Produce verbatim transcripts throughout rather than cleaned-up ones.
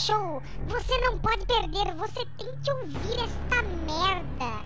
Show! Você não pode perder, você tem que ouvir esta merda!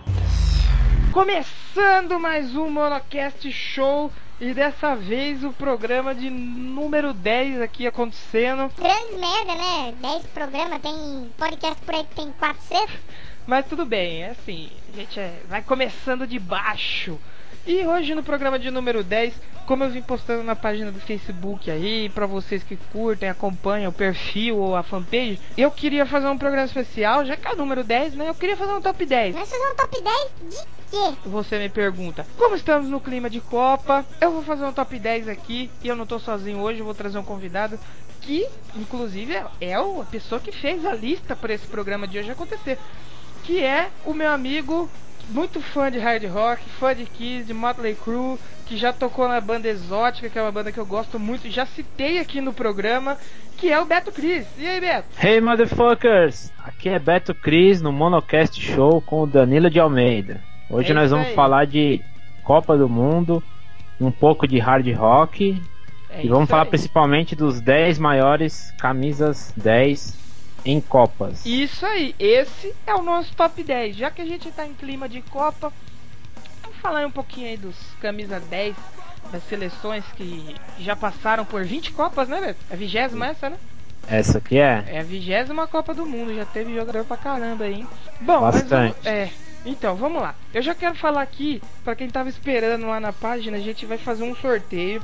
Começando mais um Monocast Show, e dessa vez o programa de número dez aqui acontecendo. Grande merda, né? dez programas, tem podcast por aí que tem quatrocentos. Mas tudo bem, é assim, a gente é, vai começando de baixo. E hoje no programa de número dez, como eu vim postando na página do Facebook aí, pra vocês que curtem, acompanham o perfil ou a fanpage, eu queria fazer um programa especial, já que é o número dez, né? Eu queria fazer um top dez. Nós fazer um top dez de quê? Você me pergunta, como estamos no clima de Copa? Eu vou fazer um top dez aqui, e eu não tô sozinho hoje, eu vou trazer um convidado que, inclusive, é, é a pessoa que fez a lista para esse programa de hoje acontecer, que é o meu amigo, muito fã de hard rock, fã de Kiss, de Motley Crue, que já tocou na banda Exótica, que é uma banda que eu gosto muito, já citei aqui no programa, que é o Beto Cris. E aí, Beto? Hey, motherfuckers! Aqui é Beto Cris no Monocast Show com o Danilo de Almeida. Hoje É nós isso vamos aí. falar de Copa do Mundo, um pouco de hard rock É e vamos isso falar aí. principalmente dos dez maiores camisas dez em Copas. Isso aí, esse é o nosso top dez. Já que a gente tá em clima de Copa, vamos falar um pouquinho aí dos camisa dez das seleções que já passaram por vinte Copas, né, Beto? É a vigésima essa, né? Essa aqui é É a vigésima Copa do Mundo, já teve jogador pra caramba aí, hein? Bom, mas vamos... bastante. É, então, vamos lá. Eu já quero falar aqui, pra quem tava esperando lá na página, a gente vai fazer um sorteio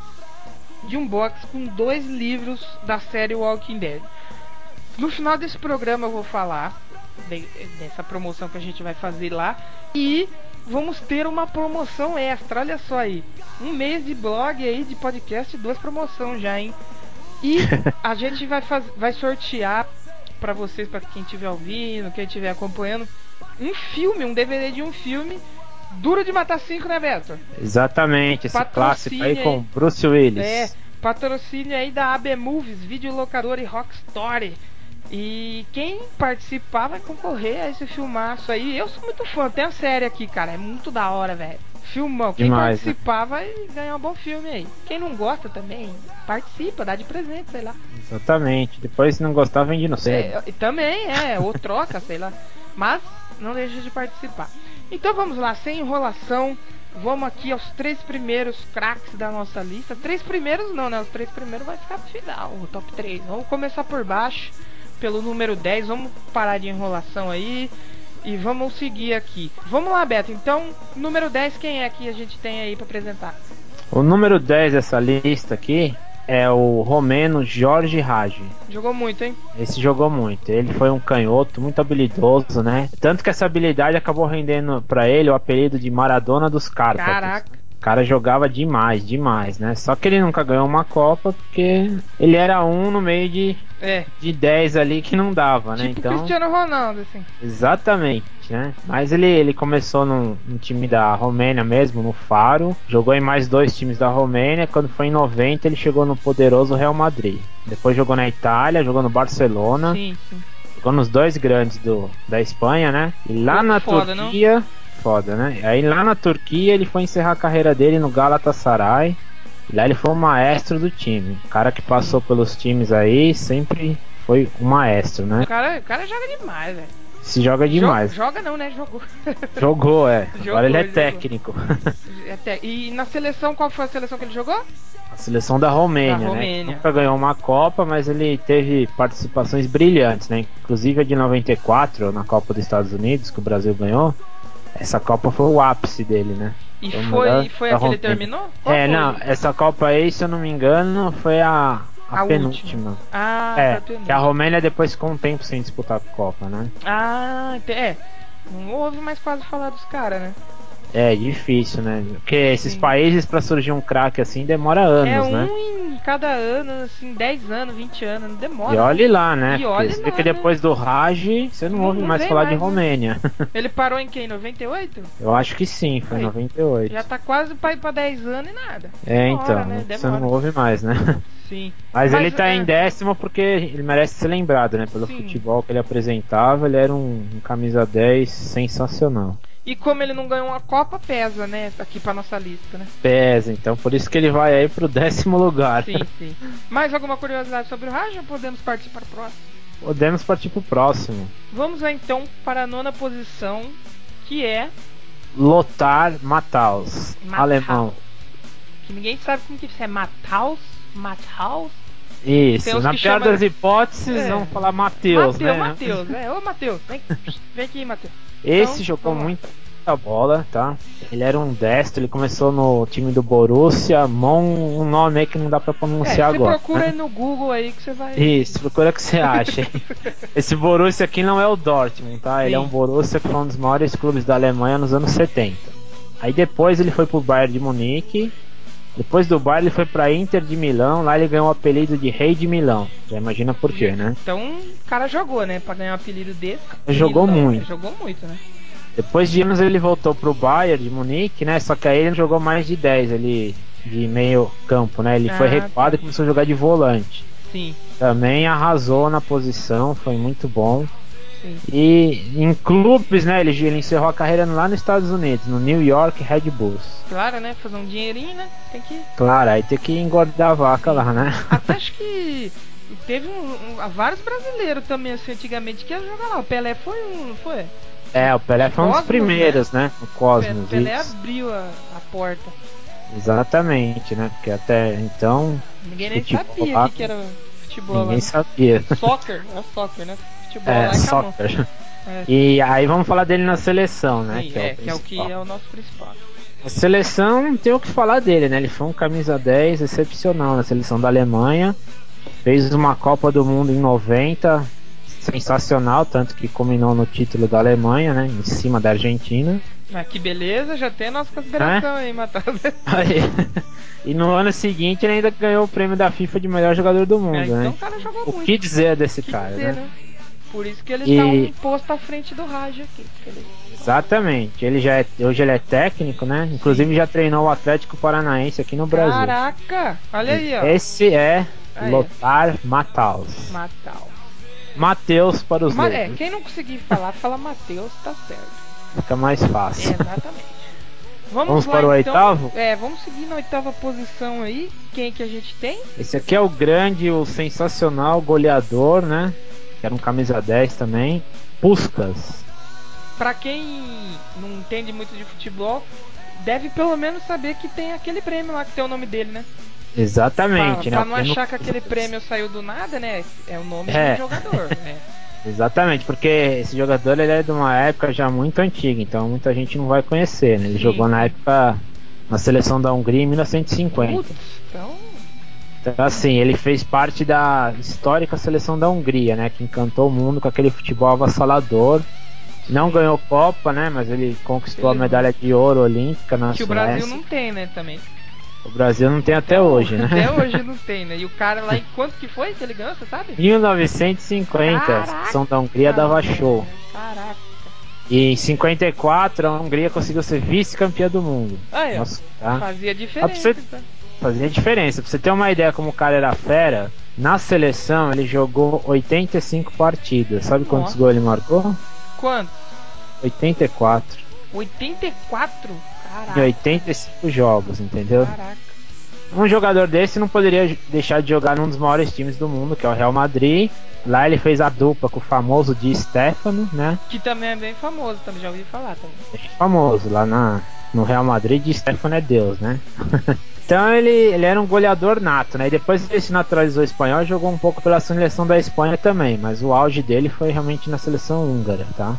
de um box com dois livros da série Walking Dead. No final desse programa eu vou falar de, dessa promoção que a gente vai fazer lá. E vamos ter uma promoção extra, olha só aí. Um mês de blog aí, de podcast, duas promoções já, hein? E a gente vai, faz, vai sortear pra vocês, pra quem estiver ouvindo, quem estiver acompanhando, um filme, um D V D de um filme, Duro de Matar cinco, né, Beto? Exatamente, esse clássico aí com Bruce Willis. É, patrocínio aí da A B Movies, videolocadora e Rock Story. E quem participar vai concorrer a esse filmaço aí. Eu sou muito fã, tem a série aqui, cara, é muito da hora, velho. Filmão, quem Demais, né? participar vai ganhar um bom filme aí. Quem não gosta também, participa, dá de presente, sei lá. Exatamente. Depois, se não gostar, vende no sebo. É, também é, ou troca, sei lá. Mas não deixa de participar. Então vamos lá, sem enrolação. Vamos aqui aos três primeiros craques da nossa lista. Três primeiros não, né? Os três primeiros vai ficar pro final, o top três. Vamos começar por baixo, pelo número dez. Vamos parar de enrolação aí e vamos seguir aqui. Vamos lá, Beto. Então, número dez, quem é que a gente tem aí pra apresentar? O número dez dessa lista aqui é o romeno Jorge Hagi. Jogou muito, hein? Esse jogou muito. Ele foi um canhoto muito habilidoso, né? Tanto que essa habilidade acabou rendendo pra ele o apelido de Maradona dos Cárpatos. Caraca. O cara jogava demais, demais, né? Só que ele nunca ganhou uma Copa porque ele era um no meio de, É, de dez ali que não dava, né? tipo Então, Cristiano Ronaldo, assim. exatamente, né? Mas ele, ele começou no, no time da Romênia mesmo, no Faro. Jogou em mais dois times da Romênia. Quando foi em noventa, ele chegou no poderoso Real Madrid. Depois jogou na Itália, jogou no Barcelona. Sim, sim. Jogou nos dois grandes do, da Espanha, né? E lá na Foda, Turquia... Foda, né? Aí lá na Turquia ele foi encerrar a carreira dele no Galatasaray. E lá ele foi o maestro do time. O cara que passou pelos times aí sempre foi o maestro, né? O cara, o cara joga demais, velho. Se joga demais. Jo- joga não, né? Jogou. Jogou, é. Jogou, Agora ele é jogou. técnico. Até- E na seleção, qual foi a seleção que ele jogou? A seleção da Romênia, Da né? Romênia. Nunca ganhou uma Copa, mas ele teve participações brilhantes, né? Inclusive a de noventa e quatro, na Copa dos Estados Unidos, que o Brasil ganhou. Essa Copa foi o ápice dele, né? E Foi, o foi, melhor foi da a que ele Romênia. terminou? Qual É, foi? não, essa Copa aí, se eu não me engano, foi a, a, A penúltima. última. Ah, foi É, a penúltima. que a Romênia depois ficou um tempo sem disputar a Copa, né? Ah, ente- é. Não ouve mais quase falar dos caras, né? É difícil, né? Porque esses Sim. países pra surgir um craque assim demora É anos, um né? em cada ano, assim, dez anos, vinte anos, não E demora, olhe né? lá, né? E Porque olhe você vê lá, que né? depois do Raj, você não, Não, ouve não mais vem falar de mais, né? Romênia. Ele parou em quem? noventa e oito? Eu acho que sim, foi em Aí, noventa e oito. já tá quase pra ir pra dez anos e nada. É, Demora, então, né? você não Demora. ouve mais, né? Sim. Mas, Mas, ele tá em é, décimo porque ele merece ser lembrado, né? Pelo sim. futebol que ele apresentava, ele era um, um camisa dez sensacional. E como ele não ganhou uma Copa, pesa, né? Aqui pra nossa lista, né? Pesa, então por isso que ele vai aí pro décimo lugar. Sim, sim. Mais alguma curiosidade sobre o Raja ou podemos partir para o próximo? Podemos partir pro próximo. Vamos lá então para a nona posição, que é Lothar Matthaus, Matthaus. alemão. Que ninguém sabe como que isso é. Matthaus? Matthaus? Tem Isso, uns na que pior chama- das hipóteses, É. vamos falar Matheus, Mateus, né? Matheus, é. Ô Matheus, vem, vem aqui, Matheus. Esse Então, jogou vamos lá. muita bola, tá? Ele era um destro, ele começou no time do Borussia, Mon, um nome aí que não dá pra É, pronunciar você agora. procura né? aí no Google aí que você vai. Isso, procura o que você acha. Esse Borussia aqui não é o Dortmund, tá? Ele é Sim. um Borussia que foi um dos maiores clubes da Alemanha nos anos setenta. Aí depois ele foi pro Bayern de Munique. Depois do Bayern ele foi pra Inter de Milão. Lá ele ganhou o apelido de Rei de Milão. Já imagina por quê, né? Então, o cara jogou, né? Pra ganhar um apelido desse. Jogou Milão, muito. né? Jogou muito, né? Depois de anos ele voltou pro Bayern de Munique, né? Só que aí ele jogou mais de dez ali, de meio campo, né? Ele foi Ah, recuado tá. e começou a jogar de volante. Sim, Também arrasou na posição, foi muito bom. sim. E em clubes, né? Ele, ele encerrou a carreira lá nos Estados Unidos, no New York Red Bulls. Claro, né? Fazer um dinheirinho, né? Tem que. Claro, aí tem que engordar a vaca Sim. lá, né? Até acho que teve um, um- vários brasileiros também, assim, antigamente, que ia jogar lá. O Pelé foi um, não foi? É, o Pelé foi um dos Cosmos, primeiros, né? O Pe- Cosmos, Pelé isso. abriu a, a porta. Exatamente, né? Porque até então, Ninguém nem futebol sabia o lá, que, que era futebol lá. ninguém Né? sabia. Soccer, é soccer, né? Futebol É, lá é com a mão. soccer. É, E aí vamos falar dele na seleção, né? sim, Que é, é, o que é o que principal. é o nosso principal. A seleção não tem o que falar dele, né? Ele foi um camisa dez excepcional na seleção da Alemanha. Fez uma Copa do Mundo em noventa, sensacional, tanto que culminou no título da Alemanha, né? Em cima da Argentina. Mas que beleza, já tem a nossa consideração aí, Matheus. Aí, e no ano seguinte ele ainda ganhou o prêmio da FIFA de melhor jogador do É, mundo, então né? o cara jogou O muito. que dizer desse Que cara, dizer, né? né? Por isso que ele tá um E posto à frente do Raj aqui. porque Ele... exatamente, ele já é, hoje ele é técnico, né? Inclusive Sim. já treinou o Atlético Paranaense aqui no Brasil. Caraca! Olha aí, ó. Esse é Aí, Lothar Matthaus. Matheus. Mateus para os Ma- é, leigos. quem não conseguir falar, fala Matheus, tá certo. Fica mais fácil. Exatamente. Vamos, Vamos lá para o então. oitavo? É, vamos seguir na oitava posição aí. Quem que a gente tem? Esse aqui é o grande, o sensacional goleador, né? Que era um camisa dez também. Puskás. Pra quem não entende muito de futebol, deve pelo menos saber que tem aquele prêmio lá que tem o nome dele, né? Exatamente, Pra, né? pra O não prêmio achar que aquele Puskás. prêmio saiu do nada, né? É o nome É. do jogador, né? Exatamente, porque esse jogador ele é de uma época já muito antiga, então muita gente não vai conhecer, né? Ele Sim, jogou na sim. época na seleção da Hungria em mil novecentos e cinquenta. Putz, então. Então, assim, ele fez parte da histórica seleção da Hungria, né? Que encantou o mundo com aquele futebol avassalador. Não ganhou Copa, né? Mas ele conquistou a Felizmente. medalha de ouro olímpica na Que o Suécia. Brasil não tem, né, também. O Brasil não tem até, hoje, né? Até hoje não tem, né? E o cara lá, em quanto que foi que ele ganhou, você sabe? mil novecentos e cinquenta, a Caraca, seleção da Hungria dava show. Caraca. E em cinquenta e quatro a Hungria conseguiu ser vice-campeã do mundo. Aí, ó. Nossa, tá? Fazia Ah, pra diferença, você então. fazia diferença. Pra você ter uma ideia como o cara era fera, na seleção ele jogou oitenta e cinco partidas. Sabe quantos Nossa. gols ele marcou? Quanto? oitenta e quatro. oitenta e quatro? Em Caraca. oitenta e cinco jogos, entendeu? Caraca. Um jogador desse não poderia deixar de jogar num dos maiores times do mundo, que é o Real Madrid. Lá ele fez a dupla com o famoso Di Stéfano, né? Que também é bem famoso, também já ouvi falar também. Bem famoso lá na, no Real Madrid. Di Stéfano é Deus, né? Então ele, ele era um goleador nato, né? E depois ele se naturalizou espanhol e jogou um pouco pela seleção da Espanha também. Mas o auge dele foi realmente na seleção húngara, tá?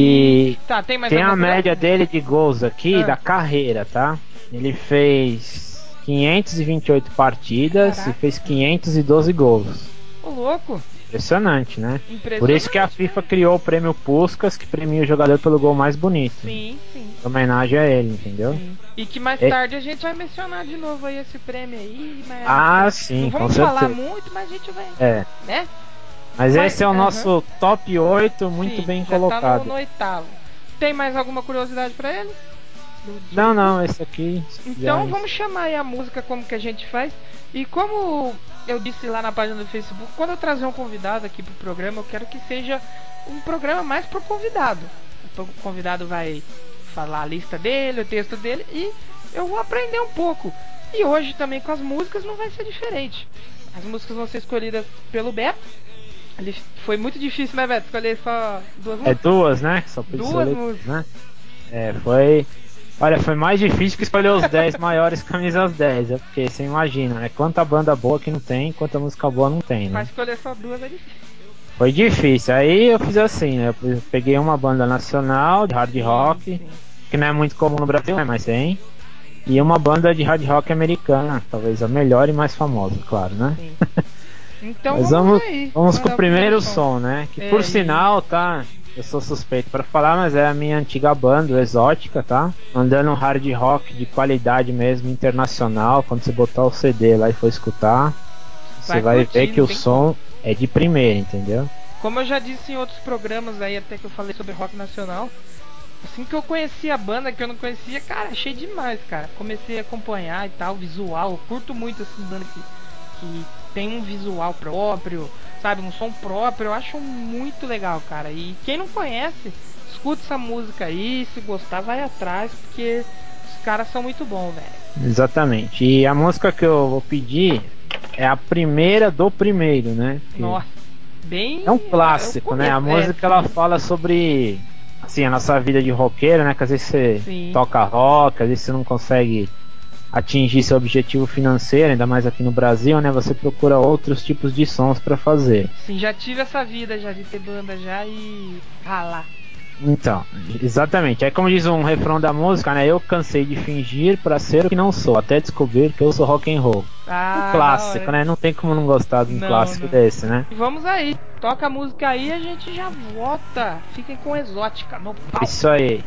E Tá, tem mais tem a alguma média curiosidade? dele de gols aqui Ah. da carreira, tá? Ele fez quinhentas e vinte e oito partidas Caraca. e fez quinhentos e doze gols. Ô, louco. Impressionante, né? Impressionante. Por isso que a FIFA criou o prêmio Puskás, que premia o jogador pelo gol mais bonito. Sim, sim. Em homenagem a ele, entendeu? Sim. E que mais É. tarde a gente vai mencionar de novo aí esse prêmio aí. Mas Ah, não sim, com vamos falar certeza. muito, mas a gente vai. É. Né? Mas, Mas- esse é o aham. nosso top oito, muito Sim, bem já colocado. tá no, no oitavo. Tem mais alguma curiosidade pra ele? Do- Não, não, esse aqui. Então já- vamos chamar aí a música como que a gente faz. E como eu disse lá na página do Facebook, quando eu trazer um convidado aqui pro programa, eu quero que seja um programa mais pro convidado. O convidado vai falar a lista dele, o texto dele e eu vou aprender um pouco. E hoje também com as músicas não vai ser diferente. As músicas vão ser escolhidas pelo Beto. Ele foi muito difícil, né, Beto? Escolher só duas É músicas? duas, né? Só pude Duas escolher músicas. né? É, foi. Olha, foi mais difícil que escolher os dez maiores camisas dez, é porque você imagina, né? Quanta banda boa que não tem, quanta música boa não tem, Pra né? escolher só duas é difícil. Foi difícil. Aí eu fiz assim, né? Eu peguei uma banda nacional de hard Sim, rock, sim. que não é muito comum no Brasil, né? Mas tem. E uma banda de hard rock americana, talvez a melhor e mais famosa, claro, né? Sim. Então Mas vamos vamos, aí. vamos com o Mandar o primeiro primeiro som. som, né? Que É, por e- sinal, tá? Eu sou suspeito pra falar, mas é a minha antiga banda, o Exótica, tá? Mandando um hard rock de qualidade mesmo, internacional. Quando você botar o C D lá e for escutar, você vai vai ver curtir, que não o tem como. som é de primeira, entendeu? Como eu já disse em outros programas aí, até que eu falei sobre rock nacional, assim que eu conheci a banda que eu não conhecia, cara, achei demais, cara. Comecei a acompanhar e tal, visual. Eu curto muito assim, banda que, que tem um visual próprio, sabe, um som próprio. Eu acho muito legal, cara. E quem não conhece, escuta essa música aí, se gostar, vai atrás, porque os caras são muito bons, velho. Exatamente. E a música que eu vou pedir é a primeira do primeiro, né? Que Nossa, bem. é um É o clássico, né? A começo. É, música ela sim. fala sobre assim, a nossa vida de roqueiro, né? Que às vezes você Sim. toca rock, às vezes você não consegue atingir seu objetivo financeiro, ainda mais aqui no Brasil, né? Você procura outros tipos de sons para fazer. Sim, já tive essa vida já de ter banda já e ralar. Então, exatamente. É como diz um refrão da música, né? Eu cansei de fingir para ser o que não sou, até descobrir que eu sou rock and roll. Um Ah, da clássico, hora. né? Não tem como não gostar de um Não, clássico não. desse, né? E vamos aí. Toca a música aí e a gente já volta. Fiquem com Exótica no pau. Isso aí.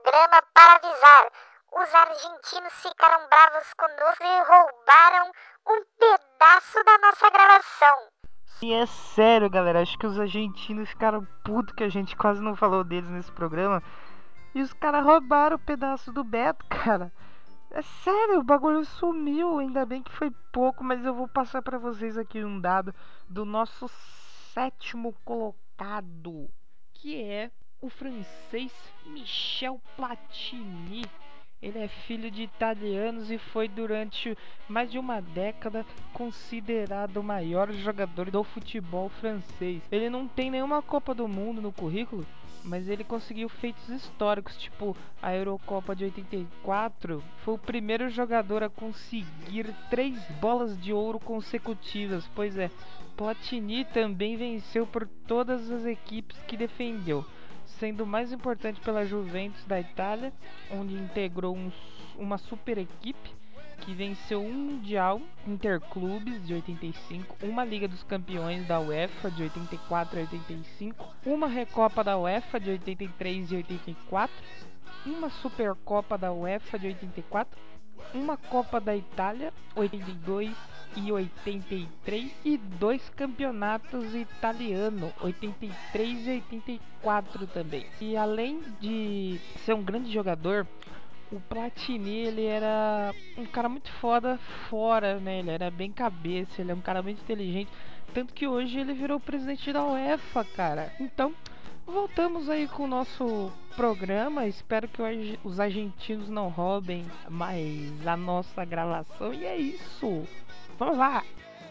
programa para avisar. Os argentinos ficaram bravos conosco e roubaram um pedaço da nossa gravação. E é sério, galera. Acho que os argentinos ficaram putos que a gente quase não falou deles nesse programa. E os caras roubaram o pedaço do Beto, cara. É sério, o bagulho sumiu. Ainda bem que foi pouco, mas eu vou passar pra vocês aqui um dado do nosso sétimo colocado, que é o francês Michel Platini. Ele é filho de italianos e foi durante mais de uma década considerado o maior jogador do futebol francês. Ele não tem nenhuma Copa do Mundo no currículo, mas ele conseguiu feitos históricos, tipo a Eurocopa de oitenta e quatro. Foi o primeiro jogador a conseguir três bolas de ouro consecutivas. Pois é, Platini também venceu por todas as equipes que defendeu, sendo mais importante pela Juventus da Itália, onde integrou um, uma super equipe que venceu um Mundial Interclubes de oitenta e cinco, uma Liga dos Campeões da UEFA de oitenta e quatro a oitenta e cinco, uma Recopa da UEFA de oitenta e três e oitenta e quatro, uma Supercopa da UEFA de oitenta e quatro, uma Copa da Itália oitenta e dois e oitenta e três e dois campeonatos italianos oitenta e três e oitenta e quatro também. E além de ser um grande jogador, o Platini, ele era um cara muito foda fora, né? Ele era bem cabeça, ele é um cara muito inteligente, tanto que hoje ele virou presidente da UEFA, cara. Então, voltamos aí com o nosso programa. Espero que os argentinos não roubem mais a nossa gravação. E é isso. Vamos lá.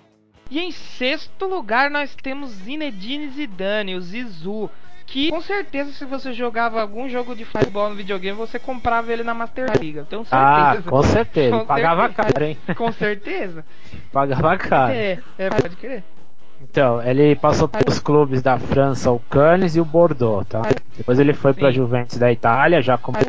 E em sexto lugar nós temos Zinedine Zidane, o Zizou, que com certeza se você jogava algum jogo de futebol no videogame, você comprava ele na Master League. Eu tenho certeza. Ah, com certeza. Com Pagava certeza. caro, hein? Com certeza. Pagava caro. É, é, pode crer. Então, ele passou pelos clubes da França, o Cannes e o Bordeaux, tá? Depois ele foi para a Juventus da Itália, já como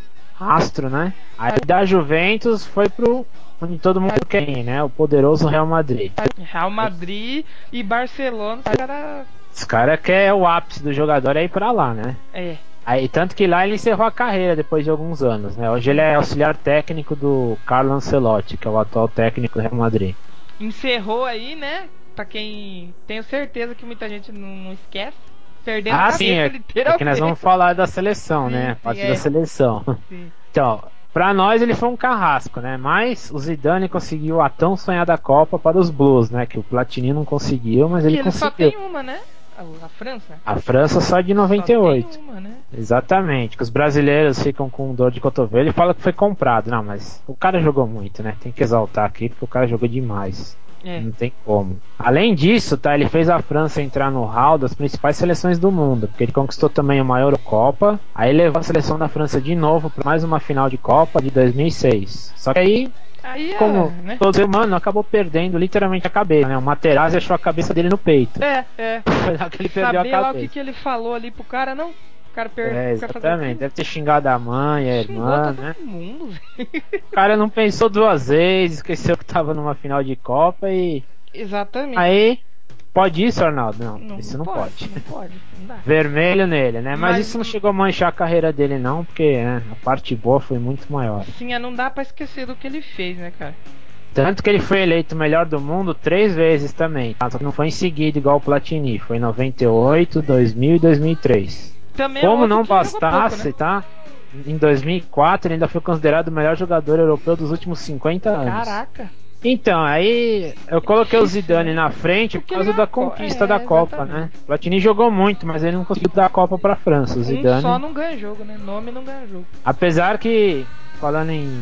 astro, né? Aí da Juventus foi pro onde todo mundo quer ir, né? O poderoso Real Madrid. Real Madrid e Barcelona, os caras... Os caras querem o ápice do jogador é ir pra lá, né? É. Aí, tanto que lá ele encerrou a carreira depois de alguns anos, né? Hoje ele é auxiliar técnico do Carlo Ancelotti, que é o atual técnico do Real Madrid. Encerrou aí, né? Pra quem... Tenho certeza que muita gente não, não esquece. Perdendo ah, a cabeça, sim, é, literalmente. é que nós vamos falar da seleção, sim, né? sim, Parte é. da seleção. Sim. Então, pra nós ele foi um carrasco, né? Mas o Zidane conseguiu a tão sonhada Copa para os Blues, né? Que o Platini não conseguiu, mas ele que ele conseguiu. só tem uma, né? A, a França. A França só de noventa e oito. Só tem uma, né? Exatamente. Que os brasileiros ficam com dor de cotovelo e falam que foi comprado. Não, mas o cara jogou muito, né? Tem que exaltar aqui porque o cara jogou demais. É. Não tem como. Além disso, tá, ele fez a França entrar no hall das principais seleções do mundo, porque ele conquistou também uma Eurocopa, aí levou a seleção da França de novo para mais uma final de Copa de dois mil e seis. Só que aí, aí como é, né? todo ser humano, acabou perdendo literalmente a cabeça, né? O Materazzi achou a cabeça dele no peito. É, é. Foi lá que ele perdeu Saber a cabeça. lá o que, que ele falou ali pro cara, não? O cara perdeu. É, exatamente. Deve ter xingado a mãe, a irmã, todo né? Mundo, o cara não pensou duas vezes, esqueceu que tava numa final de Copa e... Exatamente. Aí, pode isso, Arnaldo? Não, não isso não pode, pode. Não pode, não dá. Vermelho nele, né? Mas, Mas isso não chegou a manchar a carreira dele, não, porque né, a parte boa foi muito maior. Sim, não dá pra esquecer do que ele fez, né, cara? Tanto que ele foi eleito o melhor do mundo três vezes também, tá? Só que não foi em seguida igual o Platini, foi em noventa e oito, dois mil e dois mil e três. Também Como é não bastasse, pouco, né? tá? Em dois mil e quatro ele ainda foi considerado o melhor jogador europeu dos últimos cinquenta anos. Caraca! Então, aí eu coloquei é difícil, o Zidane, né? Na frente por causa da conquista é, da Copa, exatamente. Né? O Platini jogou muito, mas ele não conseguiu dar a Copa pra França. O Zidane... Um só não ganha jogo, né? Nome não ganha jogo. Apesar que, falando em,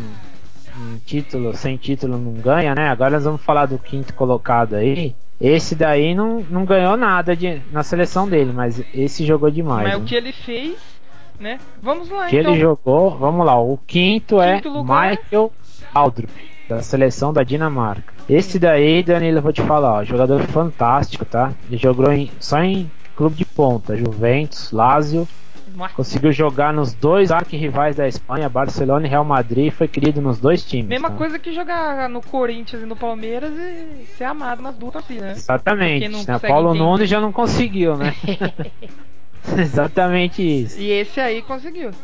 em título, sem título não ganha, né? Agora nós vamos falar do quinto colocado aí. Esse daí não, não ganhou nada de, na seleção dele, mas esse jogou demais. Mas né? o que ele fez, né? Vamos lá, o que então. ele jogou, vamos lá. O quinto, quinto é lugar... Michael Laudrup, da seleção da Dinamarca. Esse daí, Danilo, eu vou te falar, ó, jogador fantástico, tá? Ele jogou em, só em clube de ponta, Juventus, Lazio. Nossa. Conseguiu jogar nos dois arquirrivais da Espanha, Barcelona e Real Madrid, foi querido nos dois times. Mesma tá? coisa que jogar no Corinthians e no Palmeiras e ser amado nas duas assim, né? Exatamente. Né? Paulo entender. Nunes já não conseguiu, né? Exatamente isso. E esse aí conseguiu.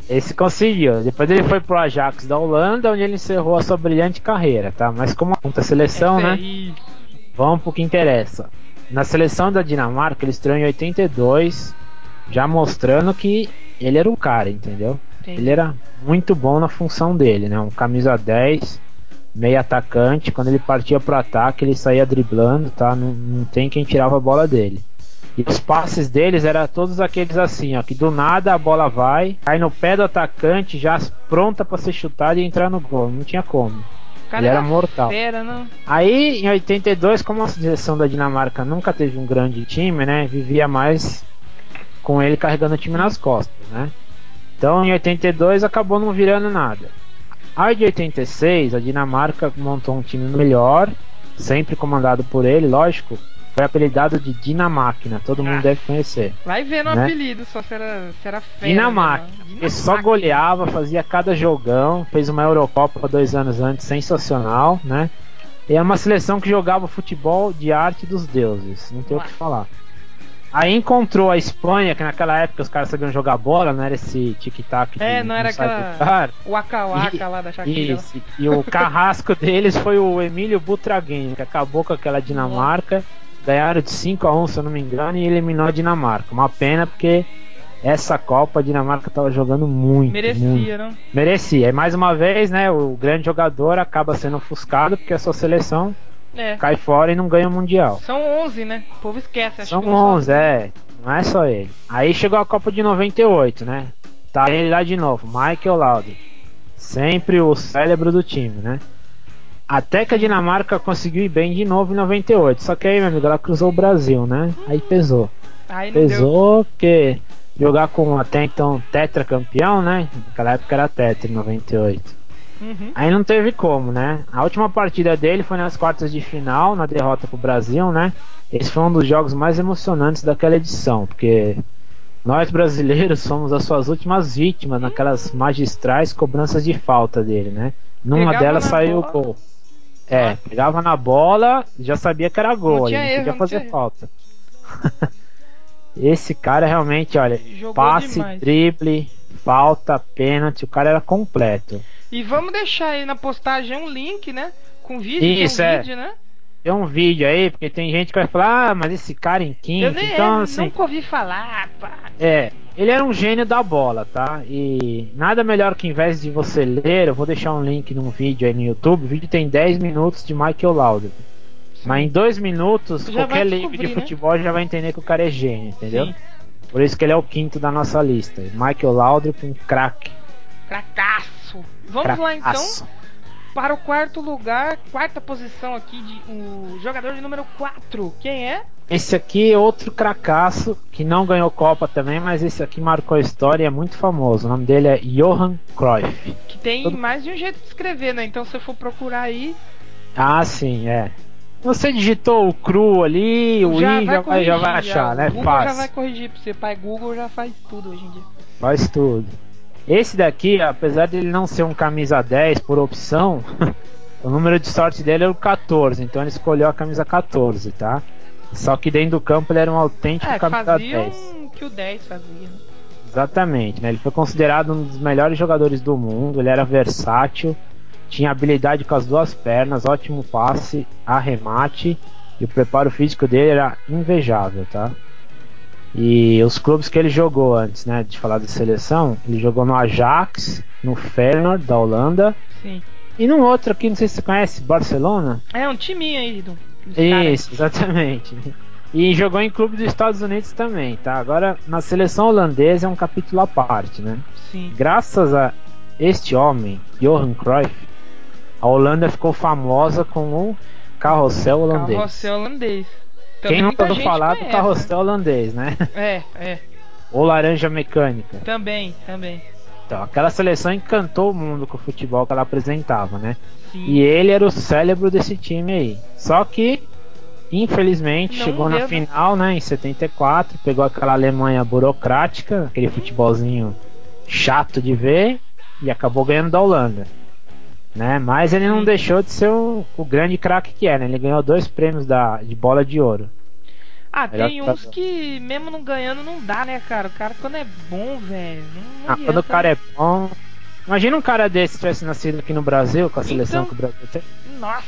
Esse conseguiu. Depois ele foi pro Ajax da Holanda, onde ele encerrou a sua brilhante carreira, tá? Mas como a seleção, Essa né? aí. Vamos pro que interessa. Na seleção da Dinamarca, ele estreou em oitenta e dois, já mostrando que ele era o cara, entendeu? Entendi. Ele era muito bom na função dele, né? Um camisa dez, meio atacante. Quando ele partia pro ataque, ele saía driblando, tá? Não, não tem quem tirava a bola dele. E os passes deles eram todos aqueles assim, ó, que do nada a bola vai, cai no pé do atacante, já pronta para ser chutada e entrar no gol. Não tinha como. O cara Ele era era mortal. fera, não? Aí, em oitenta e dois, como a seleção da Dinamarca nunca teve um grande time, né? Vivia mais com ele carregando o time nas costas, né? Então, em oitenta e dois, acabou não virando nada. Aí, de oitenta e seis, a Dinamarca montou um time melhor, sempre comandado por ele, lógico. Foi apelidado de Dinamáquina, todo mundo Ah, deve conhecer. vai vendo o né? apelido, só se era, se era fera. Dinamáquina. Mesmo. Ele só goleava, fazia cada jogão, fez uma Eurocopa dois anos antes, sensacional, né? E é uma seleção que jogava futebol de arte dos deuses, não tem o que falar. Aí encontrou a Espanha, que naquela época os caras sabiam jogar bola, não era esse tic-tac de É, não era aquela Waka Waka lá da Shakira. Isso, e o carrasco deles foi o Emílio Butragueño, que acabou com aquela Dinamarca. Nossa. Ganharam de cinco a um, se eu não me engano, e eliminou a Dinamarca. Uma pena, porque essa Copa a Dinamarca estava jogando muito. Merecia, muito. não? Merecia. E mais uma vez, né, o grande jogador acaba sendo ofuscado, porque a sua seleção é. cai fora e não ganha o Mundial. São onze, né? O povo esquece. Acho São que onze, só... é. Não é só ele. Aí chegou a Copa de noventa e oito, né? Tá ele lá de novo, Michael Laudrup. Sempre o cérebro do time, né? Até que a Dinamarca conseguiu ir bem de novo em noventa e oito. Só que aí, meu amigo, ela cruzou o Brasil, né? Aí pesou. Aí pesou, porque jogar com até então tetracampeão, né? Naquela época era tetra em noventa e oito. Uhum. Aí não teve como, né? A última partida dele foi nas quartas de final, na derrota pro Brasil, né? Esse foi um dos jogos mais emocionantes daquela edição, porque nós brasileiros somos as suas últimas vítimas naquelas magistrais cobranças de falta dele, né? Numa Pegava delas saiu o gol. É, pegava na bola, já sabia que era gol, ele não erro, podia não fazer falta. Esse cara realmente, olha, jogou passe, demais. Drible, falta, pênalti, o cara era completo. E vamos deixar aí na postagem um link, né? Com vídeo, Isso, tem um é. vídeo, né? Tem um vídeo aí, porque tem gente que vai falar, ah, mas esse cara em quinto, eu nem, então é, assim... nunca ouvi falar, pá. É, ele era um gênio da bola, tá? E nada melhor que, em vez de você ler, eu vou deixar um link num vídeo aí no YouTube. O vídeo tem dez minutos de Michael Laudrup. Mas em dois minutos, já qualquer leigo de futebol, né? Já vai entender que o cara é gênio, entendeu? Sim. Por isso que ele é o quinto da nossa lista. Michael Laudrup, um craque. Cracaço. Vamos Cracaço. lá então para o quarto lugar, quarta posição aqui de o jogador de número quatro. Quem é? Esse aqui é outro cracaço que não ganhou Copa também, mas esse aqui marcou a história e é muito famoso. O nome dele é Johan Cruyff. Que tem Todo... mais de um jeito de escrever, né? Então se eu for procurar aí... Ah, sim, é. Você digitou o cru ali, o já i, vai já, vai, já vai achar, já. né? O Google Fácil. já vai corrigir pra você. Pai Google já faz tudo hoje em dia. Faz tudo. Esse daqui, apesar de ele não ser um camisa dez por opção, o número de sorte dele era o quatorze, então ele escolheu a camisa quatorze, tá? Só que dentro do campo ele era um autêntico é, camisa dez. Um que o dez fazia, né? Exatamente, né? Ele foi considerado um dos melhores jogadores do mundo, ele era versátil, tinha habilidade com as duas pernas, ótimo passe, arremate, e o preparo físico dele era invejável, tá? E os clubes que ele jogou antes, né, de falar de seleção, ele jogou no Ajax, no Feyenoord da Holanda. Sim. E num outro aqui, não sei se você conhece, Barcelona. É, um timinho aí do, Isso, caras. Exatamente. E jogou em clube dos Estados Unidos também, tá? Agora, na seleção holandesa é um capítulo à parte, né? Sim. Graças a este homem, Johan Cruyff, a Holanda ficou famosa com o carrossel holandês. Carrossel holandês. Também quem não ouviu falar conhece, do carrossel né? holandês, né? É, é. Ou laranja mecânica. Também, também. Então, aquela seleção encantou o mundo com o futebol que ela apresentava, né? Sim. E ele era o cérebro desse time aí. Só que, infelizmente, não chegou na final, né? Em setenta e quatro, pegou aquela Alemanha burocrática, aquele hum. futebolzinho chato de ver, e acabou ganhando da Holanda. Né? Mas ele não Sim. deixou de ser o, o grande craque que é, né? Ele ganhou dois prêmios da, de bola de ouro. Ah, Melhor tem uns jogador. que mesmo não ganhando não dá, né, cara? O cara quando é bom, velho, não, não Ah, quando o adianta, cara né? é bom. Imagina um cara desse tivesse nascido aqui no Brasil, com a seleção Então, que o Brasil tem. nossa,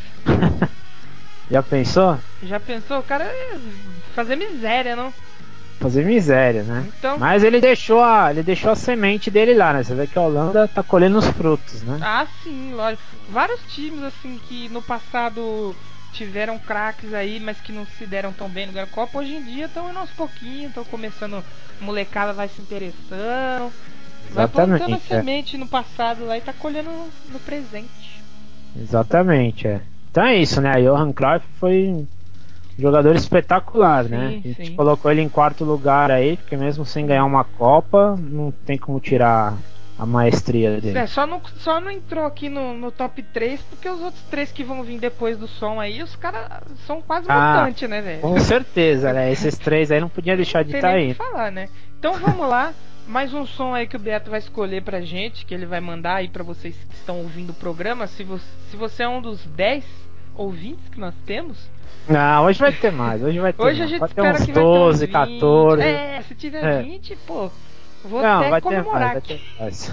Já pensou? já pensou? O cara é fazer miséria, não? Fazer miséria, né? Então, Mas ele deixou a, ele deixou a semente dele lá, né? Você vê que a Holanda tá colhendo os frutos, né? ah, sim, lógico. Vários times, assim, que no passado tiveram craques aí, mas que não se deram tão bem no Copa, hoje em dia estão indo aos pouquinhos, estão começando, a molecada vai se interessando, vai plantando a Exatamente, é. semente no passado lá e tá colhendo no, no presente. Exatamente, é. Então é isso, né? Johan Cruyff foi um jogador espetacular, né? Sim, A gente sim. colocou ele em quarto lugar aí, porque mesmo sem ganhar uma Copa, não tem como tirar a maestria dele. É, só não, só não entrou aqui no, no top três porque os outros três que vão vir depois do som aí, os caras são quase Ah, mutantes, né, velho? com certeza, né? Esses três aí não podia deixar Não de tem estar nem o que aí. falar, né? Então vamos lá, mais um som aí que o Beto vai escolher pra gente, que ele vai mandar aí pra vocês que estão ouvindo o programa. Se você, se você é um dos dez ouvintes que nós temos, Não, hoje vai ter mais, hoje vai ter hoje a mais. gente Vai ter espera uns que vai ter uns doze, vinte. quatorze. É, se tiver É. vinte, pô, vou Não, até vai ter mais, comemorar vai aqui. ter mais.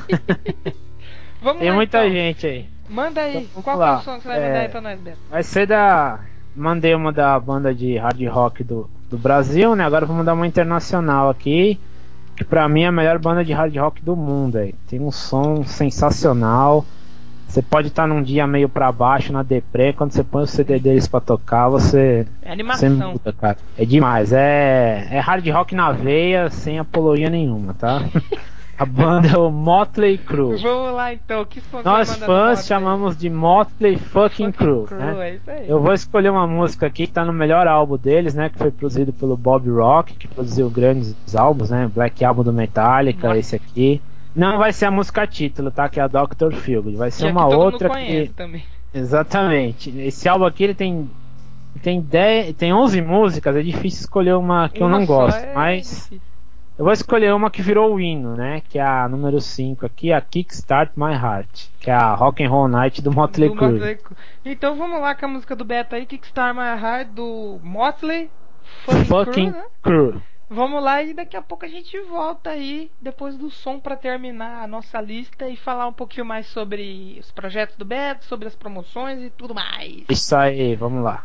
Vamos Tem lá muita então. gente aí. Manda Então aí. vamos Qual que é o lá. som que você vai mandar aí É, pra nós, Beto? vai ser da. Mandei uma da banda de hard rock do, do Brasil, né? Agora vou mandar uma internacional aqui. Que pra mim é a melhor banda de hard rock do mundo. Aí. Tem um som sensacional. Você pode estar num dia meio pra baixo na deprê. Quando você põe o C D deles pra tocar, você. É Você animação. muda, cara. É demais. É, é hard rock na veia, sem apologia nenhuma, tá? A banda é o Motley Crue. Vamos lá então. Que som que você vai Nós mandar do fãs Motley? chamamos de Motley Fucking Fucking Crue, Crew, né? é isso aí. Eu vou escolher uma música aqui que tá no melhor álbum deles, né? Que foi produzido pelo Bob Rock, que produziu grandes álbuns, né? Black Album do Metallica, Nossa, esse aqui. Não vai ser a música título, tá? Que é a doutor Feelgood. Vai ser que aqui uma todo mundo outra conhece que... também. Exatamente. Esse álbum aqui, ele tem... Tem, dez, tem onze músicas, é difícil escolher uma que eu Uma não só gosto, é mas difícil. eu vou escolher uma que virou o hino, né? Que é a número cinco aqui, a Kickstart My Heart, que é a Rock and Roll Night do Motley Do Crue. Motley Crue. Então vamos lá com a música do Beto aí, Kickstart My Heart, do Motley Fucking Crew, Fucking né? Crue. Vamos lá e daqui a pouco a gente volta aí, depois do som, pra terminar a nossa lista e falar um pouquinho mais sobre os projetos do Beto, sobre as promoções e tudo mais. Isso aí, vamos lá.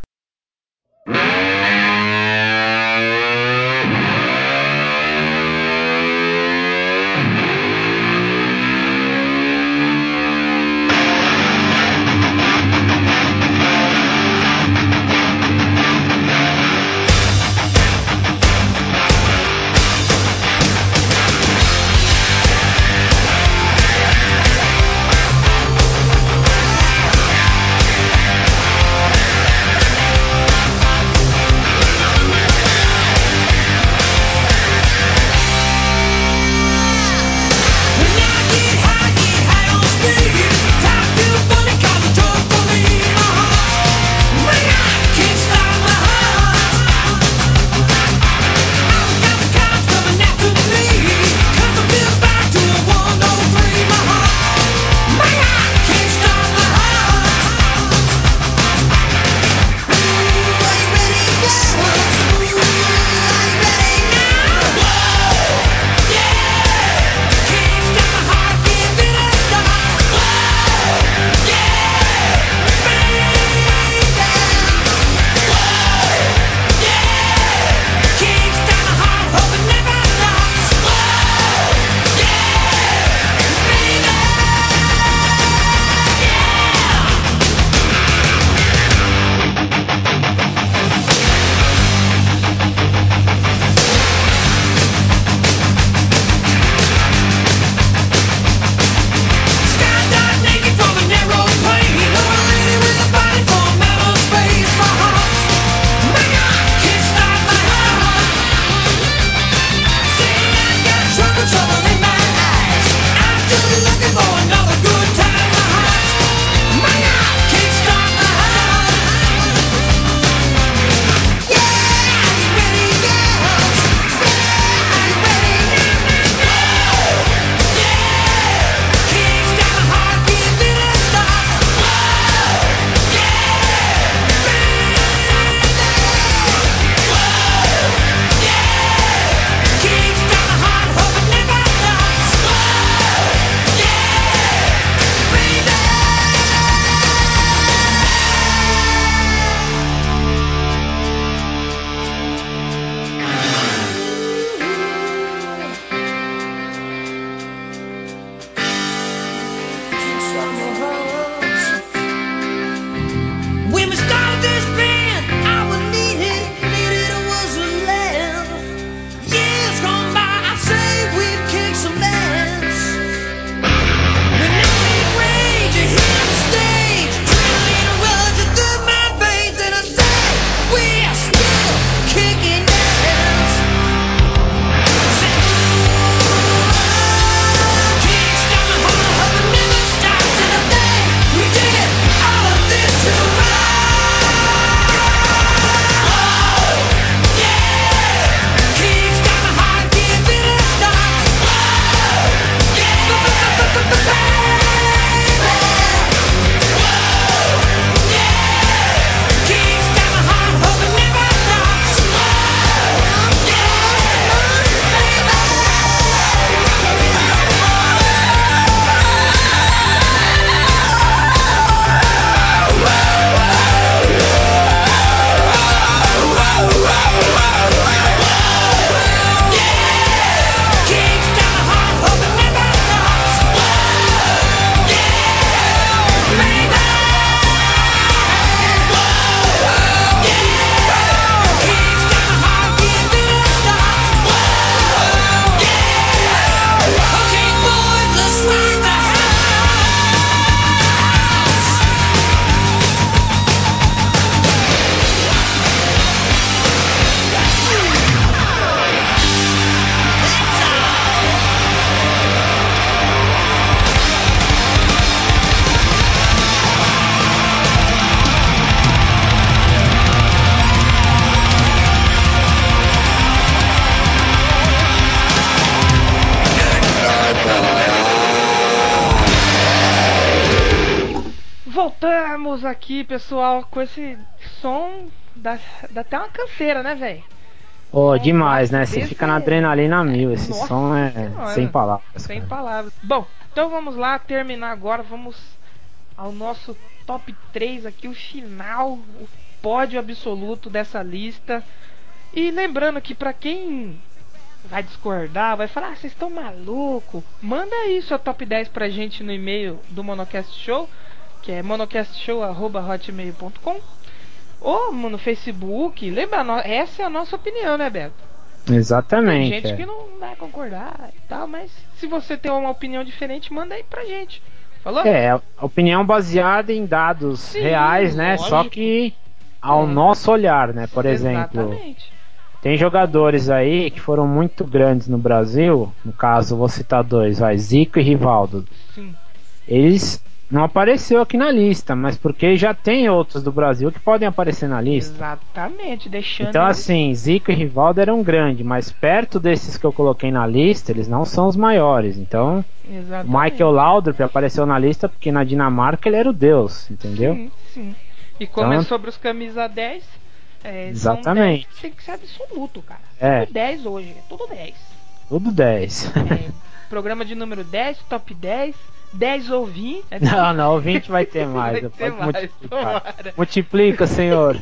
Voltamos aqui, pessoal, com esse som. Dá, dá até uma canseira, né, velho? Pô, Som demais, baixo né? Você desse fica na é- adrenalina mil. Esse Nossa som é Senhora. sem palavras. Sem cara. palavras. Bom, então vamos lá terminar agora. Vamos ao nosso top três aqui, o final, o pódio absoluto dessa lista. E lembrando que pra quem vai discordar, vai falar, ah, vocês estão maluco, manda aí seu top dez pra gente no e-mail do Monocast Show, que é monocastshow arroba hotmail ponto com, ou no Facebook. Lembra, no- essa é a nossa opinião, né, Beto? Tem Exatamente. gente É. que não vai concordar e tal, mas se você tem uma opinião diferente, manda aí pra gente. Falou? É, a opinião baseada em dados Sim, reais, né? Só lógico. que ao É. nosso olhar, né? Por exemplo, Exatamente. tem jogadores aí que foram muito grandes no Brasil. No caso, vou citar dois, vai, Zico e Rivaldo. Sim. Eles não apareceu aqui na lista, mas porque já tem outros do Brasil que podem aparecer na lista. Exatamente, deixando Então, eles- assim, Zico e Rivaldo eram grandes, mas perto desses que eu coloquei na lista, eles não são os maiores. Então, o Exatamente. Michael Laudrup apareceu na lista porque na Dinamarca ele era o deus, entendeu? Sim, sim. E como é Então, sobre os camisa dez, é, são dez exatamente. que tem que ser absoluto, cara. É. Tudo dez hoje, é tudo dez. Tudo dez. É, programa de número dez, top dez, dez ouvintes. É Não, não, ouvinte vai ter mais. Vai ter Pode mais, multiplicar. tomara. Multiplica, senhor.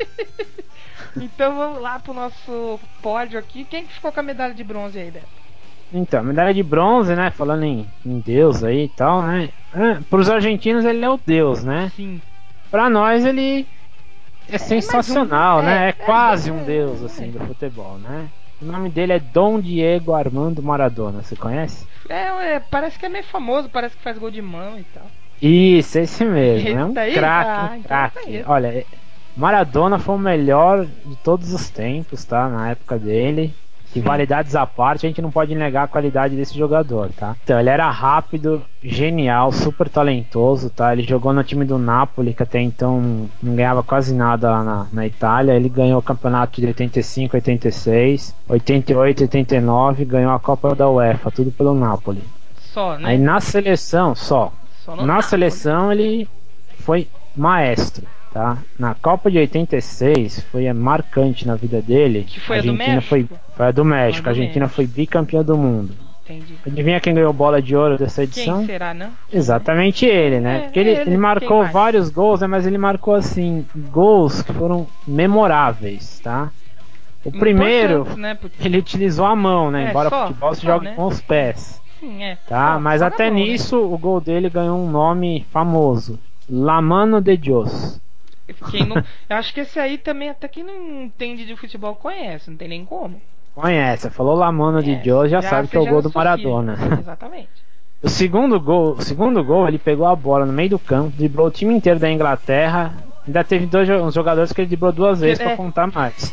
Então vamos lá pro nosso pódio aqui. Quem que ficou com a medalha de bronze aí, Beto? Então, medalha de bronze, né? Falando em, em Deus aí e tal, né? É, para os argentinos ele é o Deus, né? Sim. Para nós ele é sensacional, mais um, né? É, é, quase é, um é, Deus é. assim do futebol, né? O nome dele é Dom Diego Armando Maradona, você conhece? É, é, parece que é meio famoso, parece que faz gol de mão e tal. Isso, esse mesmo. É Esse um daí? craque, Ah, um então eu craque. conheço. Olha, Maradona foi o melhor de todos os tempos, tá? Na época dele. Rivalidades à parte, a gente não pode negar a qualidade desse jogador, tá? Então, ele era rápido, genial, super talentoso, tá? Ele jogou no time do Napoli, que até então não ganhava quase nada lá na, na Itália. Ele ganhou o campeonato de oitenta e cinco, oitenta e seis, oitenta e oito, oitenta e nove, ganhou a Copa da UEFA, tudo pelo Napoli. Só, né? Aí na seleção, só. Só no Na Napoli. seleção ele foi maestro, tá? Na Copa de oitenta e seis foi marcante na vida dele. Que foi a a do Argentina México? foi, foi a do México. do A Argentina México. foi bicampeã do mundo. Entendi. Adivinha quem ganhou bola de ouro dessa Quem edição? será, não? Quem Exatamente ele, né? é? Porque É, ele, ele. ele Quem marcou mais? vários gols, né? Mas ele marcou assim gols que foram memoráveis, tá? O primeiro, Importantes, né? Porque- ele utilizou a mão, né? É, Embora só, futebol se só, jogue né? com os pés. Sim, é. Tá, Só, mas só na até mão, né? nisso o gol dele ganhou um nome famoso: La Mano de Dios. Quem não, eu acho que esse aí também, até quem não entende de futebol conhece, não tem nem como. Conhece, falou La Mano de Conhece. Dios, já, sabe que é você o já gol do associa, Maradona. já. Exatamente. O segundo gol, o segundo gol, ele pegou a bola no meio do campo, driblou o time inteiro da Inglaterra. Ainda teve dois uns jogadores que ele driblou duas vezes É. para contar mais.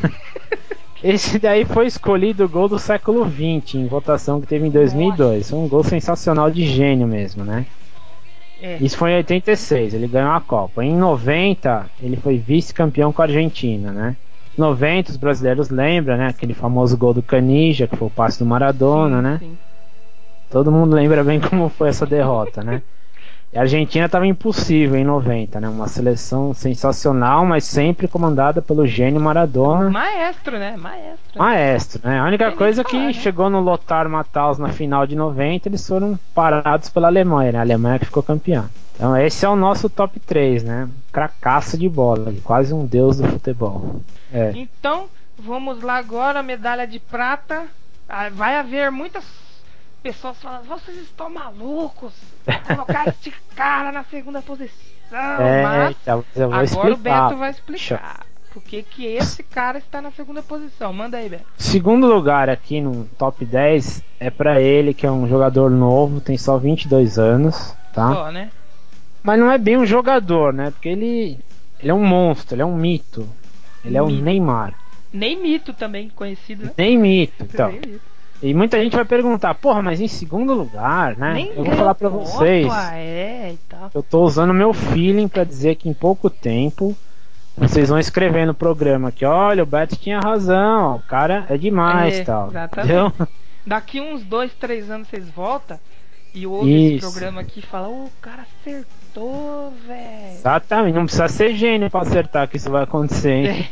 Esse daí foi escolhido o gol do século vinte em votação que teve em dois mil e dois. Foi um gol sensacional de gênio mesmo, né? É. Isso foi em oitenta e seis, ele ganhou a Copa. Em noventa, ele foi vice-campeão com a Argentina, né? Em noventa, os brasileiros lembram, né? Aquele famoso gol do Canija, que foi o passe do Maradona, Sim, né? sim. Todo mundo lembra bem como foi essa derrota, né? E a Argentina estava impossível em noventa, né? Uma seleção sensacional, mas sempre comandada pelo gênio Maradona. Maestro, né? Maestro. Maestro, né? A única Tem coisa nem que falar, né? chegou no Lothar Matthaus na final de noventa, eles foram parados pela Alemanha, né? A Alemanha que ficou campeã. Então esse é o nosso top três, né? Cracaço de bola, quase um deus do futebol. É. Então, vamos lá agora, medalha de prata. Ah, vai haver muitas pessoas falando, vocês estão malucos, colocar este cara na segunda posição. É, Mas então, eu vou agora explicar. o Beto vai explicar por que que esse cara está na segunda posição. Manda aí, Beto. Segundo lugar aqui no top dez é pra ele, que é um jogador novo, tem só vinte e dois anos, tá? Só, né? Mas não é bem um jogador, né? Porque ele, ele é um monstro, ele é um mito. Ele é o Mito. Neymar. Nem mito também, conhecido, né? Nem mito, então. Nem mito. E muita gente vai perguntar, porra, mas em segundo lugar, né? Nem eu vou ganhou falar pra Copa, vocês. É, e tal. Eu tô usando meu feeling pra dizer que em pouco tempo vocês vão escrever no programa que, olha, o Beto tinha razão, o cara é demais, É, tal. exatamente. Entendeu? Daqui uns dois, três anos vocês voltam e ouve esse Isso. programa aqui e fala, ô, o cara acertou, velho. Exatamente, não precisa ser gênio pra acertar que isso vai acontecer, hein?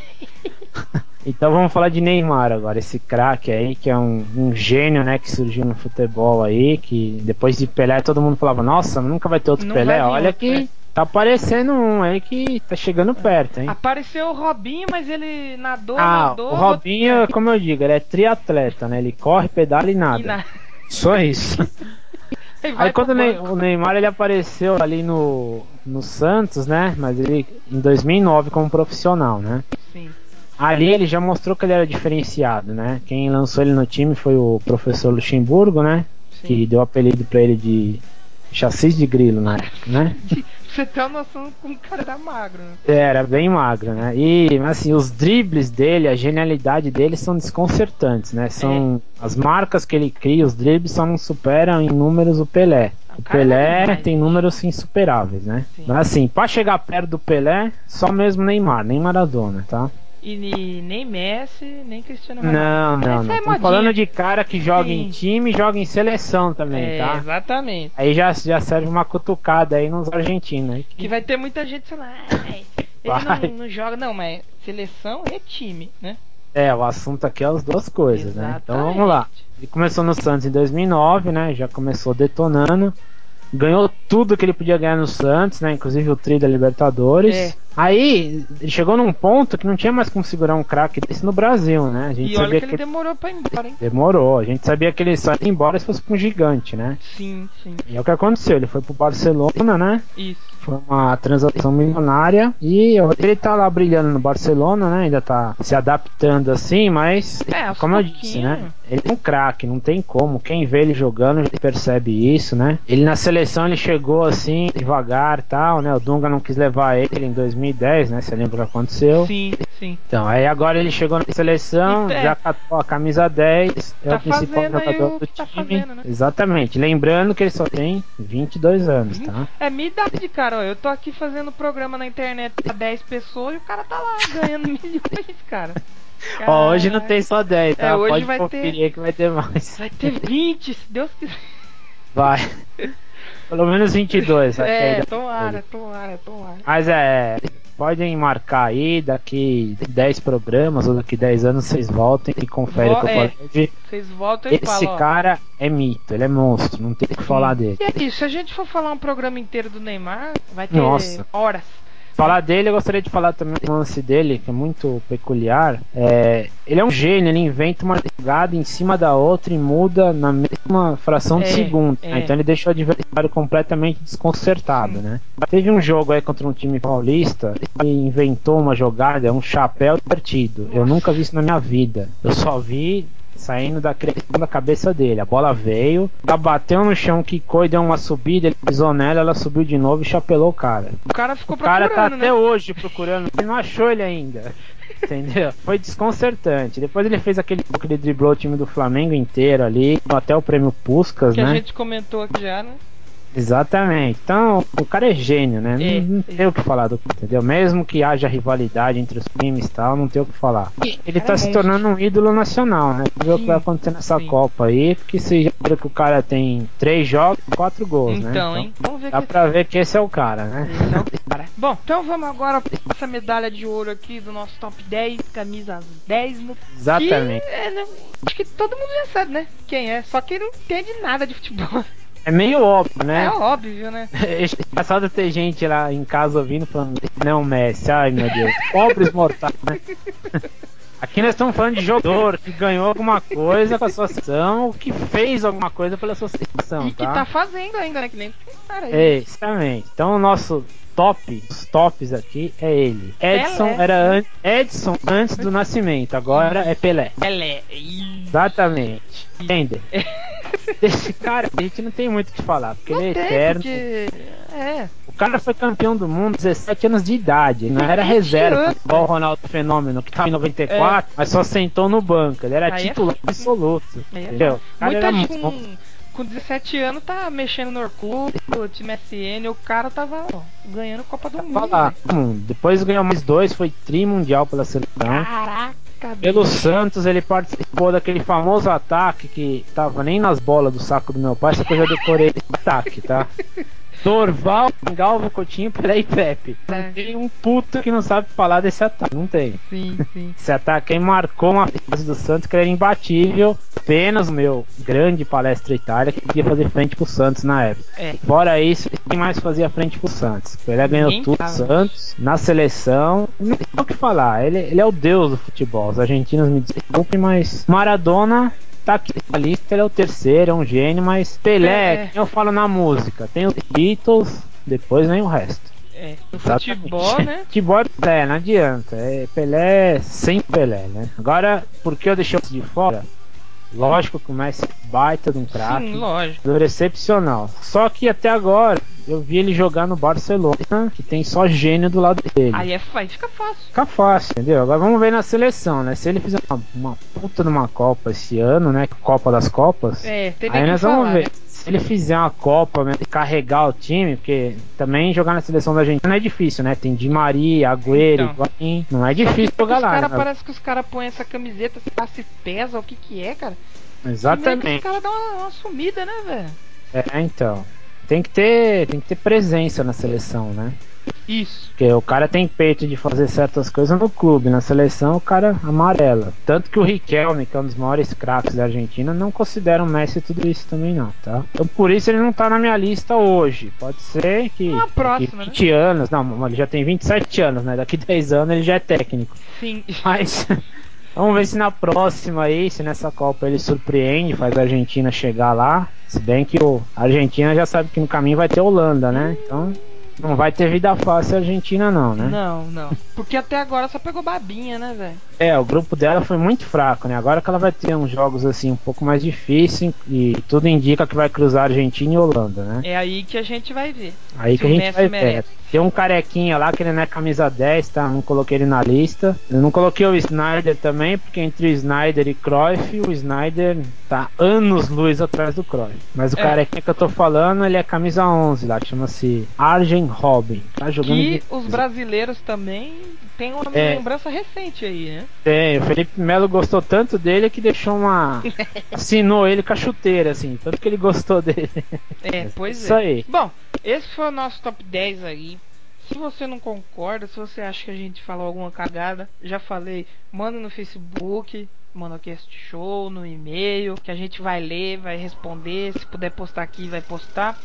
Então vamos falar de Neymar agora, esse craque aí, que é um, um gênio, né, que surgiu no futebol aí, que depois de Pelé todo mundo falava, nossa, nunca vai ter outro Não Pelé, vai vir olha outro, que é. tá aparecendo um aí que tá chegando perto, hein? Apareceu o Robinho, mas ele nadou, Ah, nadou. o Robinho, como eu digo, ele é triatleta, né, ele corre, pedala e nada, E na... só isso. Ele vai Aí quando pro o Ney- banco. o Neymar ele apareceu ali no, no Santos, né, mas ele em dois mil e nove como profissional, né? Sim. Ali ele já mostrou que ele era diferenciado, né? Quem lançou ele no time foi o professor Luxemburgo, né? Sim. Que deu o apelido pra ele de chassi de grilo na época, né? Pra você ter uma noção como o cara era magro, né? Era bem magro, né? E assim, os dribles dele, a genialidade dele são desconcertantes, né? São as marcas que ele cria, os dribles só não superam em números o Pelé. O O cara era Pelé demais, tem bicho. números insuperáveis, né? Sim. Mas assim, pra chegar perto do Pelé, só mesmo Neymar, nem Maradona, tá? E ni- nem Messi, nem Cristiano Ronaldo. Não, não, Essa não. é Estamos modinha. falando de cara que joga Sim. em time e joga em seleção também, É, tá? exatamente. Aí já, já serve uma cutucada aí nos argentinos. Aí Que que... vai ter muita gente falando, ah, ele Vai. não, não joga, não, mas seleção é time, né? É, o assunto aqui é as duas coisas, né? Então Exatamente. vamos lá. Ele começou no Santos em dois mil e nove, né? Já começou detonando. Ganhou tudo que ele podia ganhar no Santos, né? Inclusive o tri da Libertadores. É. Aí ele chegou num ponto que não tinha mais como segurar um craque desse no Brasil, né? A gente E olha sabia que ele demorou pra ir embora, hein? demorou. A gente sabia que ele só ia embora se fosse pra um gigante, né? Sim, sim. E é o que aconteceu. Ele foi pro Barcelona, né? Isso. Foi uma transação milionária e ele tá lá brilhando no Barcelona, né? Ainda tá se adaptando assim, mas É, aos como eu disse, né? pouquinho. Ele é um craque, não tem como. Quem vê ele jogando já percebe isso, né? Ele na seleção ele chegou assim, devagar, tal, né? O Dunga não quis levar ele em dois mil e dez, né? Você lembra o que aconteceu? Sim, sim. Então, aí agora ele chegou na seleção, E, é, já catou a camisa dez, é tá o principal fazendo aí jogador o do que tá time. fazendo, né? Exatamente. Lembrando que ele só tem vinte e dois anos, tá? É minha idade, cara. Ó, eu tô aqui fazendo programa na internet pra dez pessoas e o cara tá lá ganhando milhões, cara. Ó, hoje não Caraca. tem só dez, tá? É, hoje Pode vai conferir ter- aí que vai ter mais. Vai ter vinte, se Deus quiser. Vai. Pelo menos vinte e dois, sabe? É, Aí, tomara, tomara, tomara. mas é, podem marcar aí, daqui dez programas ou daqui dez anos vocês voltem e conferem o Vo- que eu é. falei hoje. Vocês voltam e Esse falam, ó. cara é mito, ele é monstro, não tem o que falar dele. E aí, se a gente for falar um programa inteiro do Neymar, vai ter Nossa. horas. Falar dele, eu gostaria de falar também do lance dele, que é muito peculiar. É, ele é um gênio, ele inventa uma jogada em cima da outra e muda na mesma fração de É, segundo. é. Né? Então ele deixa o adversário completamente desconcertado, Sim. né? Teve um jogo aí contra um time paulista, ele inventou uma jogada, um chapéu partido. Eu Nossa. nunca vi isso na minha vida. Eu só vi saindo da criação da cabeça dele. A bola veio, ela bateu no chão, quicou e deu uma subida, ele pisou nela, ela subiu de novo e chapelou o cara. O cara ficou O cara tá procurando, até né? hoje procurando, ele não achou ele ainda. Entendeu? Foi desconcertante. Depois ele fez aquele que ele driblou o time do Flamengo inteiro ali, até o prêmio Puskás, Que né? a gente comentou aqui já, né? Exatamente. Então, o cara é gênio, né? É, não, não tem o que falar do entendeu? Mesmo que haja rivalidade entre os times e tal, não tem o que falar. Ele cara tá é se monstro. tornando um ídolo nacional, né? Vamos ver o que vai Sim, acontecer nessa sim. Copa aí, porque você já viu que o cara tem três jogos e quatro gols, né? Então, hein? Vamos ver Dá que pra ver que esse é o cara, né? esse é o cara. Bom, então vamos agora pra essa medalha de ouro aqui do nosso top dez, camisas dez no... Exatamente. Que, é, né, acho que todo mundo já sabe, né? Quem é, só que não entende nada de futebol. É meio óbvio, né? É óbvio, né? É engraçado ter gente lá em casa ouvindo falando, não, Messi, ai meu Deus, pobres mortais, né? Aqui nós estamos falando de jogador que ganhou alguma coisa com a sua seleção, que fez alguma coisa pela sua seleção, E que tá fazendo ainda, né? Que nem o cara aí. É, exatamente. Então o nosso top, os tops aqui é ele. Edson Pelé. era an Edson antes do nascimento, agora é Pelé. Pelé. Ih. Exatamente. Entende? Esse cara, a gente não tem muito o que falar, porque Não ele é tem, eterno. porque... É. O cara foi campeão do mundo dezessete anos de idade, ele não era vinte reserva, anos. igual o Ronaldo Fenômeno, que tava em noventa e quatro, mas só sentou no banco, ele era Aí é titular foda. absoluto, Aí é entendeu? foda. O cara Muita era gente muito com, com dezessete anos tá mexendo no Orkut, time S N, o cara tava ó, ganhando Copa do Mundo. falar. velho. Hum, depois ganhou mais dois, foi tri mundial pela seleção. Caraca, Cadê? Pelo Santos, ele participou daquele famoso ataque que tava nem nas bolas do saco do meu pai, só que eu já decorei esse ataque, tá? Dorval, Galvo, Coutinho, Pelé e Pepe. Não É. tem um puto que não sabe falar desse ataque, não tem. Sim, sim. Esse ataque aí marcou uma fase do Santos que era imbatível. Apenas o meu grande Palestra Itália que podia fazer frente pro Santos na época. É. Fora isso, quem mais fazia frente pro Santos? Pelé ganhou Ninguém tudo, tava. Santos, na seleção. Não tem o que falar, ele, ele é o deus do futebol. Os argentinos me desculpem, mas Maradona tá aqui na lista, ele é o terceiro, é um gênio, mas Pelé, É. quem eu falo na música, tem os Beatles, depois vem o resto. É. No Exatamente. futebol, né? Futebol é Pelé, não adianta. É Pelé sem Pelé, né? Agora, por que eu deixei isso de fora? Lógico que o Messi é baita de um craque. Sim, lógico. Jogador excepcional. Só que até agora eu vi ele jogar no Barcelona, que tem só gênio do lado dele. Aí é, aí fica fácil. Fica fácil, entendeu? Agora vamos ver na seleção, né? Se ele fizer uma, uma puta numa Copa esse ano, né? Copa das Copas. É, teria aí que nós falar, vamos ver. né? Se ele fizer uma Copa, né, e carregar o time, porque também jogar na seleção da Argentina não é difícil, né? Tem Di Maria, Agüero, Então. Higuaín. Não é Só que difícil jogar os lá, cara, né? parece que os caras põem essa camiseta, se passa e pesa, o que que é, cara? Que meio que Exatamente. os caras dão uma, uma sumida, né, velho? É, então. Tem que ter, tem que ter presença na seleção, né? Isso. Porque o cara tem peito de fazer certas coisas no clube, na seleção o cara amarela. Tanto que o Riquelme, que é um dos maiores craques da Argentina, não considera o Messi tudo isso também não, tá? Então por isso ele não tá na minha lista hoje. Pode ser que Uma próxima, daqui vinte anos, não, ele já tem vinte e sete anos, né? Daqui dez anos ele já é técnico. Sim. Mas vamos ver se na próxima aí, se nessa Copa ele surpreende, faz a Argentina chegar lá. Se bem que o, a Argentina já sabe que no caminho vai ter Holanda, né? Então não vai ter vida fácil a Argentina não, né? Não, não. Porque até agora só pegou babinha, né, velho? É, o grupo dela foi muito fraco, né? Agora que ela vai ter uns jogos assim um pouco mais difíceis e tudo indica que vai cruzar Argentina e Holanda, né? É aí que a gente vai ver. Aí se que a o gente Messi vai ver. merece. Tem um carequinha lá que ele não é camisa dez, tá? Não coloquei ele na lista. Eu não coloquei o Snyder também, porque entre o Snyder e Cruyff, o Snyder tá anos luz atrás do Cruyff. Mas o É. carequinha que eu tô falando, ele é camisa onze lá, chama-se Arjen Robben. Tá jogando Que de... os brasileiros também tem uma É. lembrança recente aí, né? Tem, o Felipe Melo gostou tanto dele que deixou uma... assinou ele com a chuteira, assim, tanto que ele gostou dele. É, pois Isso é. aí. Bom, esse foi o nosso top dez aí. Se você não concorda, se você acha que a gente falou alguma cagada, já falei, manda no Facebook, Monocast Show, no e-mail, que a gente vai ler, vai responder. Se puder postar aqui, vai postar.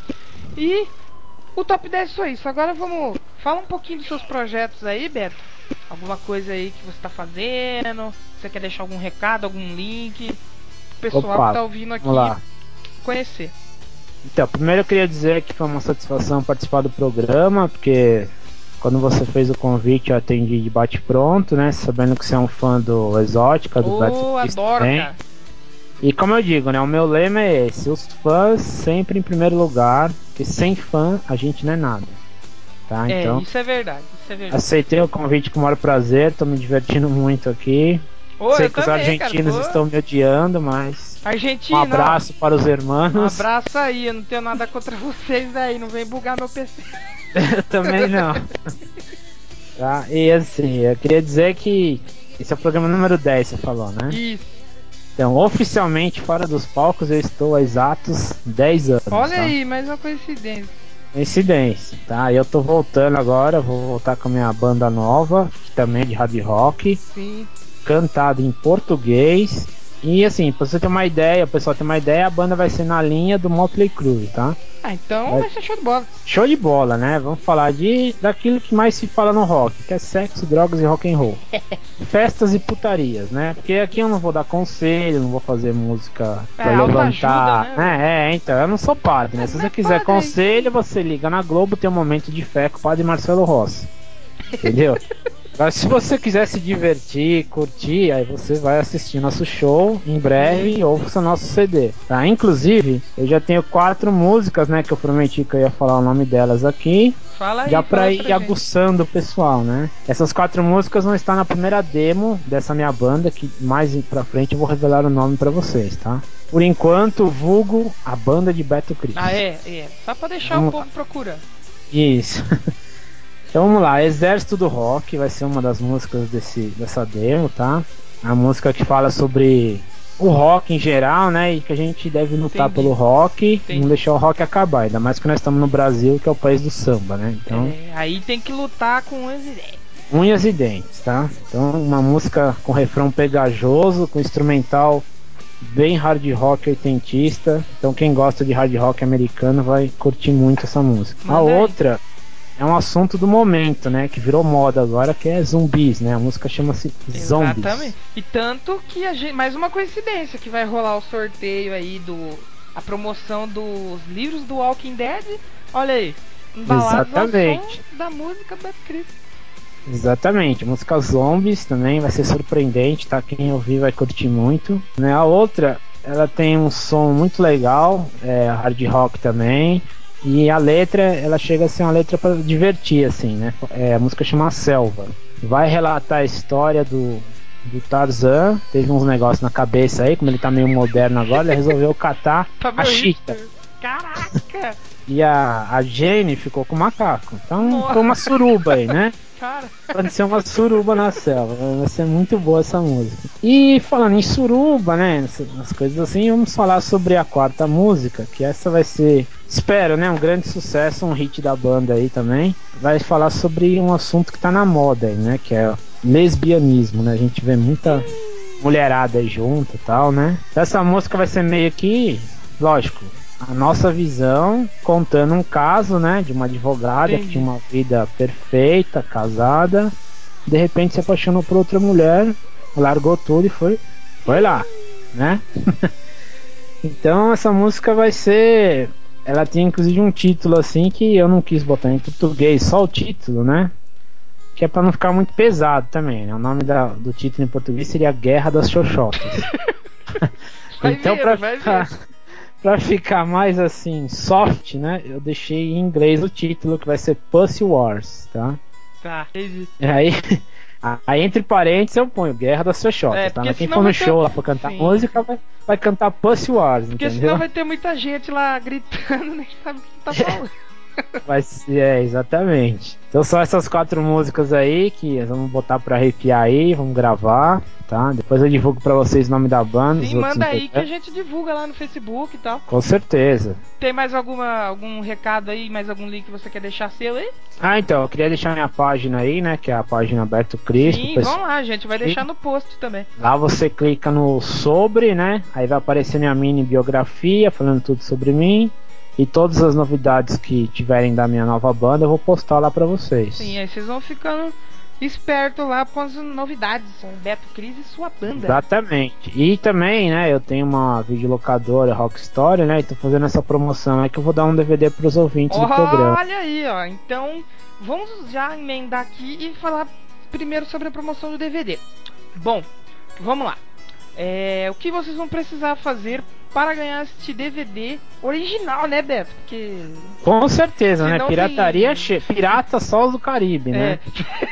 E o top dez foi isso. Agora vamos. Fala um pouquinho dos seus projetos aí, Beto. Alguma coisa aí que você tá fazendo. Você quer deixar algum recado, algum link? O pessoal Opa, que tá ouvindo aqui vamos lá. conhecer. Então, primeiro eu queria dizer que foi uma satisfação participar do programa, porque quando você fez o convite eu atendi de bate-pronto, né? Sabendo que você é um fã do Exótica, do Beto Oh, Cristo adoro, também. cara. E como eu digo, né? O meu lema é esse: os fãs sempre em primeiro lugar, porque sem fã a gente não é nada. Tá? É, Então, isso é verdade, isso é verdade. aceitei o convite com o maior prazer, tô me divertindo muito aqui. Ô, Sei eu que os também, cara, argentinos pô. estão me odiando, mas um Argentina, abraço para os ó. Um hermanos. abraço aí, eu não tenho nada contra vocês aí, não vem bugar meu P C. Eu também não. Tá? E assim, eu queria dizer que esse é o programa número dez, você falou, né? Isso. Então, oficialmente, fora dos palcos, eu estou há exatos dez anos. Olha tá? aí, mais uma coincidência. Coincidência, tá? Eu tô voltando agora, vou voltar com a minha banda nova, que também é de hard rock, Sim. cantado em português. E assim, pra você ter uma ideia, o pessoal ter uma ideia, a banda vai ser na linha do Motley Crue, tá? Ah, então Vai- vai ser show de bola. Show de bola, né? Vamos falar de daquilo que mais se fala no rock, que é sexo, drogas e rock and roll. Festas e putarias, né? Porque aqui eu não vou dar conselho, não vou fazer música pra É, autoajuda, levantar, né, né? É, então, eu não sou padre, né? É, Se não você é quiser padre aí. conselho, você liga na Globo, tem um momento de fé com o padre Marcelo Rossi. Entendeu? Agora, se você quiser se divertir, curtir, aí você vai assistir nosso show em breve e ouça nosso C D, tá? Inclusive, eu já tenho quatro músicas, né, que eu prometi que eu ia falar o nome delas aqui, Fala aí, já fala pra aí ir pra gente. aguçando o pessoal, né? Essas quatro músicas vão estar na primeira demo dessa minha banda, que mais pra frente eu vou revelar o nome pra vocês, tá? Por enquanto, vulgo a banda de Beto Cristo. Ah, é, é. Só pra deixar Vamos o povo lá. procurando. Isso. Então vamos lá, Exército do Rock vai ser uma das músicas desse, dessa demo, tá? A música que fala sobre o rock em geral, né? E que a gente deve lutar Entendi. pelo rock, Entendi. não deixar o rock acabar. Ainda mais que nós estamos no Brasil, que é o país do samba, né? Então, É, aí tem que lutar com as ideias. unhas e dentes, tá? Então, uma música com refrão pegajoso, com instrumental bem hard rock oitentista. Então, quem gosta de hard rock americano vai curtir muito essa música. Manda a aí. outra é um assunto do momento, né? Que virou moda agora, que é zumbis, né? A música chama-se Zombies. Exatamente. E tanto que a gente. Mais uma coincidência que vai rolar o sorteio aí do. A promoção dos livros do Walking Dead. Olha aí. Embalados ao som Exatamente. da música da Cris. Exatamente, a música Zombies também vai ser surpreendente, tá? Quem ouvir vai curtir muito, né? A outra, ela tem um som muito legal, é hard rock também, e a letra, ela chega a ser uma letra para divertir, assim, né? É, a música chama Selva. Vai relatar a história do, do Tarzan, teve uns negócios na cabeça aí, como ele tá meio moderno agora, ele resolveu catar Tá a meu Cheetah. hipster. Caraca! E a, a Jane ficou com o macaco. Então Nossa. foi uma suruba aí, né? Cara. Pode ser uma suruba na selva. Vai ser muito boa essa música. E falando em suruba, né? As coisas assim, vamos falar sobre a quarta música, que essa vai ser, espero, né? Um grande sucesso, um hit da banda aí também. Vai falar sobre um assunto que tá na moda aí, né? Que é lesbianismo, né? A gente vê muita mulherada aí junto e tal, né? Essa música vai ser meio que, lógico, a nossa visão contando um caso, né, de uma advogada Entendi. que tinha uma vida perfeita, casada, de repente se apaixonou por outra mulher, largou tudo e foi, foi lá, né? Então essa música vai ser, ela tem inclusive um título assim que eu não quis botar em português, só o título, né? Que é para não ficar muito pesado também, né? O nome da, do título em português seria Guerra das Xoxotas. Vai Então vendo, para vai ficar vendo. Pra ficar mais assim, soft, né? Eu deixei em inglês o título que vai ser Pussy Wars, tá? Tá, entendi. E aí, aí entre parênteses eu ponho Guerra das Xoxotas, É, tá? porque Mas quem senão for vai no ter. show lá pra cantar Sim. música vai, vai cantar Pussy Wars, Porque senão entendeu? vai ter muita gente lá gritando, nem sabe o que tá falando. Vai ser, é, exatamente. Então são essas quatro músicas aí que vamos botar pra arrepiar aí, vamos gravar, tá? Depois eu divulgo pra vocês o nome da banda, os Sim, outros manda aí que a integrantes. gente divulga lá no Facebook e tal. Com certeza. Tem mais alguma, algum recado aí, mais algum link que você quer deixar seu aí? Ah, então, eu queria deixar minha página aí, né? Que é a página Alberto Cris. Sim, vamos lá, a gente vai deixar no post também. Lá você clica no sobre, né? Aí vai aparecer minha mini biografia, falando tudo sobre mim. E todas as novidades que tiverem da minha nova banda, eu vou postar lá pra vocês. Sim, aí vocês vão ficando espertos lá com as novidades. O Beto Cris e sua banda. Exatamente. E também, né, eu tenho uma videolocadora Rock Story, né? E tô fazendo essa promoção aí que eu vou dar um D V D pros ouvintes do programa. Olha aí, ó. Então, vamos já emendar aqui e falar primeiro sobre a promoção do D V D. Bom, vamos lá. É, o que vocês vão precisar fazer para ganhar este D V D original, né, Beto? Porque Com certeza, né? senão Pirataria, tem- che... pirata só os do Caribe, né?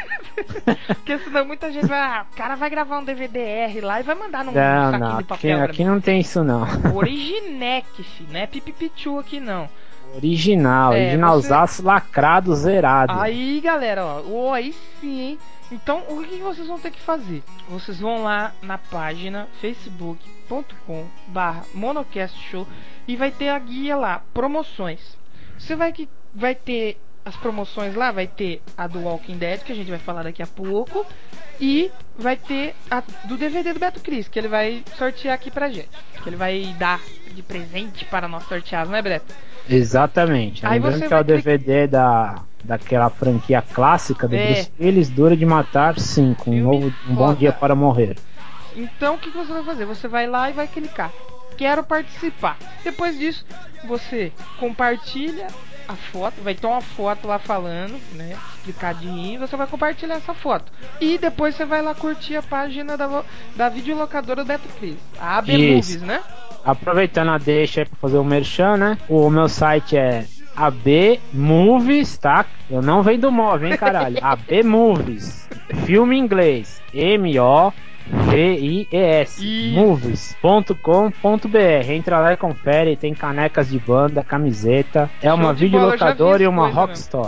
É. Porque senão muita gente vai. Ah, o cara vai gravar um D V D R lá e vai mandar num Não, saquinho não, de aqui, papel. aqui não tem isso não. Originec, fi, não é pipipichu aqui não. Original, É, originalzaço lacrado, zerado. Aí, galera, ó, oh, aí sim, hein? Então, o que vocês vão ter que fazer? Vocês vão lá na página facebook ponto com barra monocast show e vai ter a guia lá, promoções. Você vai que vai ter as promoções lá, vai ter a do Walking Dead, que a gente vai falar daqui a pouco, e vai ter a do D V D do Beto Cris, que ele vai sortear aqui pra gente. Que ele vai dar de presente para nós sorteados, né, Beto? Exatamente. Aí Lembrando você que é vai o D V D da, daquela franquia clássica do É. Bruce Willis, Dura de Matar cinco, um, Filme novo, um bom foda. dia para morrer. Então o que você vai fazer? Você vai lá e vai clicar. Quero participar. Depois disso, você compartilha a foto. Vai ter uma foto lá falando, né? Explicadinho. Você vai compartilhar essa foto. E depois você vai lá curtir a página da, da videolocadora do Beto Cris. A A B Isso. Movies, né? Aproveitando a deixa aí para fazer o merchan, né? O meu site é A B Movies, tá? Eu não venho do móvel, hein, caralho? A B Movies. Filme em inglês. M O V I E S. Isso. movies ponto com ponto b r. Entra lá e confere. Tem canecas de banda, camiseta. É Show uma de bola, eu já vi videolocadora e as uma coisas rock mesmo. story.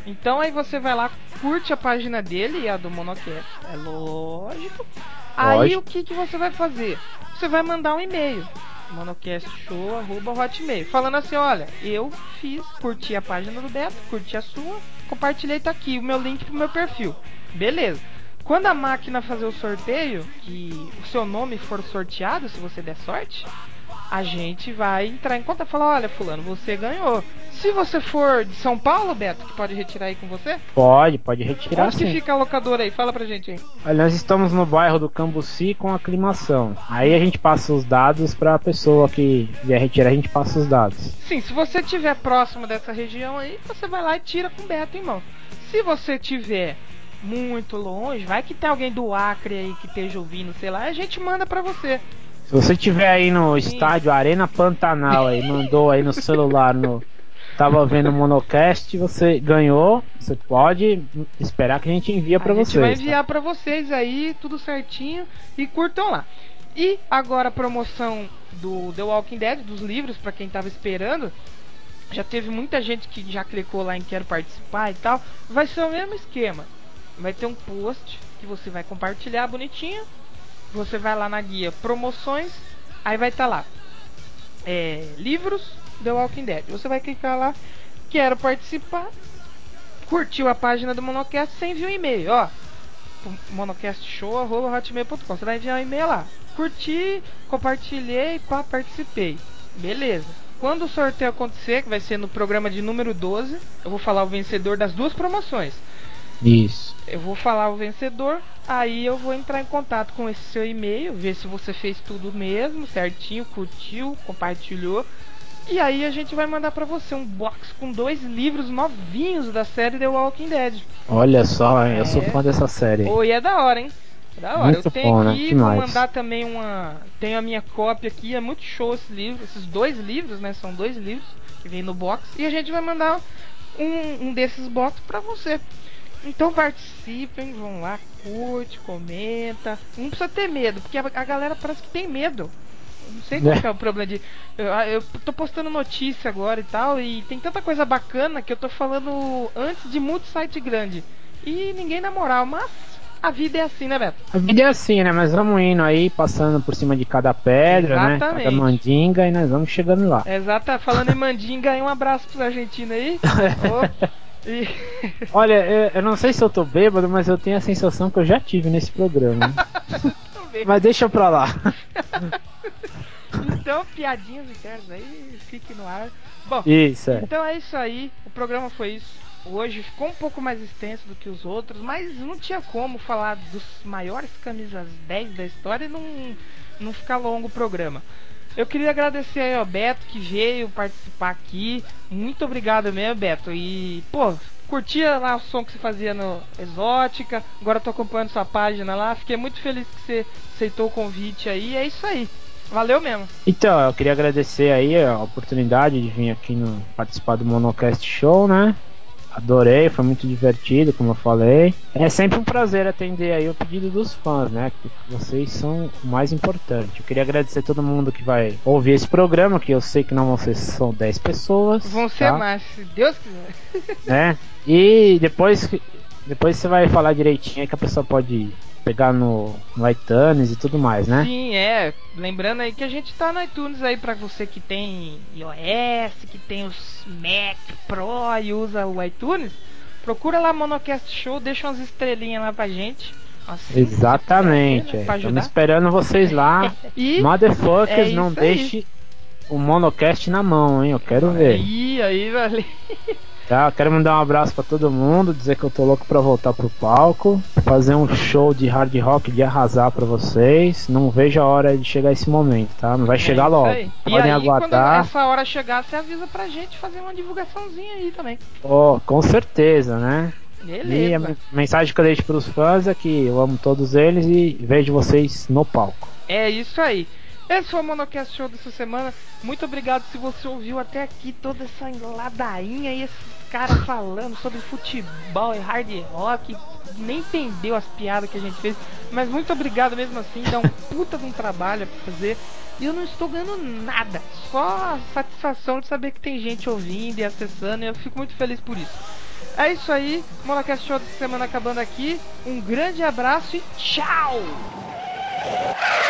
Então aí você vai lá, curte a página dele e a do Monocast, é lógico. Aí Lógico. o que, que você vai fazer? Você vai mandar um e-mail, monocastshow arroba hotmail, falando assim, olha, eu fiz, curti a página do Beto, curti a sua, compartilhei, tá aqui o meu link pro meu perfil. Beleza. Quando a máquina fazer o sorteio, que o seu nome for sorteado, se você der sorte, a gente vai entrar em conta e falar, olha, fulano, você ganhou. Se você for de São Paulo, Beto, que pode retirar aí com você? Pode, pode retirar Onde que sim. fica a locadora aí? Fala pra gente aí. Olha, nós estamos no bairro do Cambuci com aclimação. Aí a gente passa os dados pra pessoa que vier retirar, a gente passa os dados. Sim, se você estiver próximo dessa região aí, você vai lá e tira com o Beto em mão. Se você estiver muito longe, vai que tem alguém do Acre aí que esteja ouvindo, sei lá, a gente manda pra você. Se você tiver aí no Sim. estádio Arena Pantanal aí, mandou aí no celular, no tava vendo o Monocast, você ganhou, você pode esperar que a gente envia pra A gente vocês. vai enviar tá? pra vocês aí, tudo certinho, e curtam lá. E agora a promoção do The Walking Dead, dos livros, pra quem tava esperando. Já teve muita gente que já clicou lá em quero participar e tal. Vai ser o mesmo esquema. Vai ter um post que você vai compartilhar bonitinho. Você vai lá na guia promoções. Aí vai estar tá lá é, livros The Walking Dead. Você vai clicar lá, quero participar. Curtiu a página do Monocast, você envia um e-mail, ó, monocastshow arroba hotmail ponto com. Você vai enviar um e-mail lá. Curti, compartilhei, pá, participei. Beleza. Quando o sorteio acontecer, que vai ser no programa de número doze, eu vou falar o vencedor das duas promoções. Isso. Eu vou falar o vencedor, aí eu vou entrar em contato com esse seu e-mail, ver se você fez tudo mesmo, certinho, curtiu, compartilhou. E aí a gente vai mandar pra você um box com dois livros novinhos da série The Walking Dead. Olha só, hein, eu sou É. fã dessa série. Oi, oh, é da hora, hein? É da hora. Muito Eu tenho bom, né? aqui, vou Demais. mandar também uma. Tenho a minha cópia aqui, é muito show esse livro. Esses dois livros, né? São dois livros que vem no box. E a gente vai mandar um, um desses box pra você. Então participem, vão lá, curte, comenta. Não precisa ter medo, porque a, a galera parece que tem medo. Não sei qual que é o problema de. Eu, eu tô postando notícia agora e tal, e tem tanta coisa bacana que eu tô falando antes de muito site grande. E ninguém na moral, mas a vida é assim, né, Beto? A vida é assim, né? Mas vamos indo aí, passando por cima de cada pedra, Exatamente. né? Cada mandinga e nós vamos chegando lá. Exato, falando em mandinga, um abraço pros argentinos aí. Oh, e... Olha, eu, eu não sei se eu tô bêbado, mas eu tenho a sensação que eu já tive nesse programa. Mas deixa pra lá. Então, piadinhas internas aí, fique no ar. Bom, isso, é. Então é isso aí, o programa foi isso. Hoje ficou um pouco mais extenso do que os outros, mas não tinha como falar dos maiores camisas dez da história e não, não ficar longo o programa. Eu queria agradecer aí ao Beto que veio participar aqui. Muito obrigado mesmo, Beto. E, pô, curtia lá o som que você fazia no Exótica. Agora tô acompanhando sua página lá. Fiquei muito feliz que você aceitou o convite aí. É isso aí. Valeu mesmo. Então, eu queria agradecer aí a oportunidade de vir aqui no, participar do Monocast Show, né? Adorei, foi muito divertido, como eu falei. É sempre um prazer atender aí o pedido dos fãs, né? Que vocês são o mais importante. Eu queria agradecer a todo mundo que vai ouvir esse programa, que eu sei que não vão ser só dez pessoas. Vão ser tá? mais, se Deus quiser. Né? E depois, depois você vai falar direitinho aí que a pessoa pode pegar no, no iTunes e tudo mais, né? Sim, é. Lembrando aí que a gente tá no iTunes aí pra você que tem iOS, que tem os Mac Pro e usa o iTunes. Procura lá Monocast Show, deixa umas estrelinhas lá pra gente. Assim, Exatamente. puder, né, É. pra Estamos ajudar. esperando vocês lá. E Motherfuckers, é não isso aí. deixe o Monocast na mão, hein? Eu quero ver. Aí, aí, valeu. Tá, quero mandar um abraço pra todo mundo, dizer que eu tô louco pra voltar pro palco, fazer um show de hard rock de arrasar pra vocês. Não vejo a hora de chegar esse momento, tá? Mas vai chegar É isso logo. aí. Podem E aí, aguardar. quando essa hora chegar, você avisa pra gente fazer uma divulgaçãozinha aí também. Oh, com certeza, né? E a Beleza. mensagem que eu deixo pros fãs é que eu amo todos eles e vejo vocês no palco. É isso aí. Esse foi o Monocast Show dessa semana. Muito obrigado se você ouviu até aqui toda essa ladainha e esses caras falando sobre futebol e hard rock. Nem entendeu as piadas que a gente fez. Mas muito obrigado mesmo assim. Dá um puta de um trabalho pra fazer. E eu não estou ganhando nada. Só a satisfação de saber que tem gente ouvindo e acessando. E eu fico muito feliz por isso. É isso aí, Monacast Show dessa semana acabando aqui. Um grande abraço e tchau!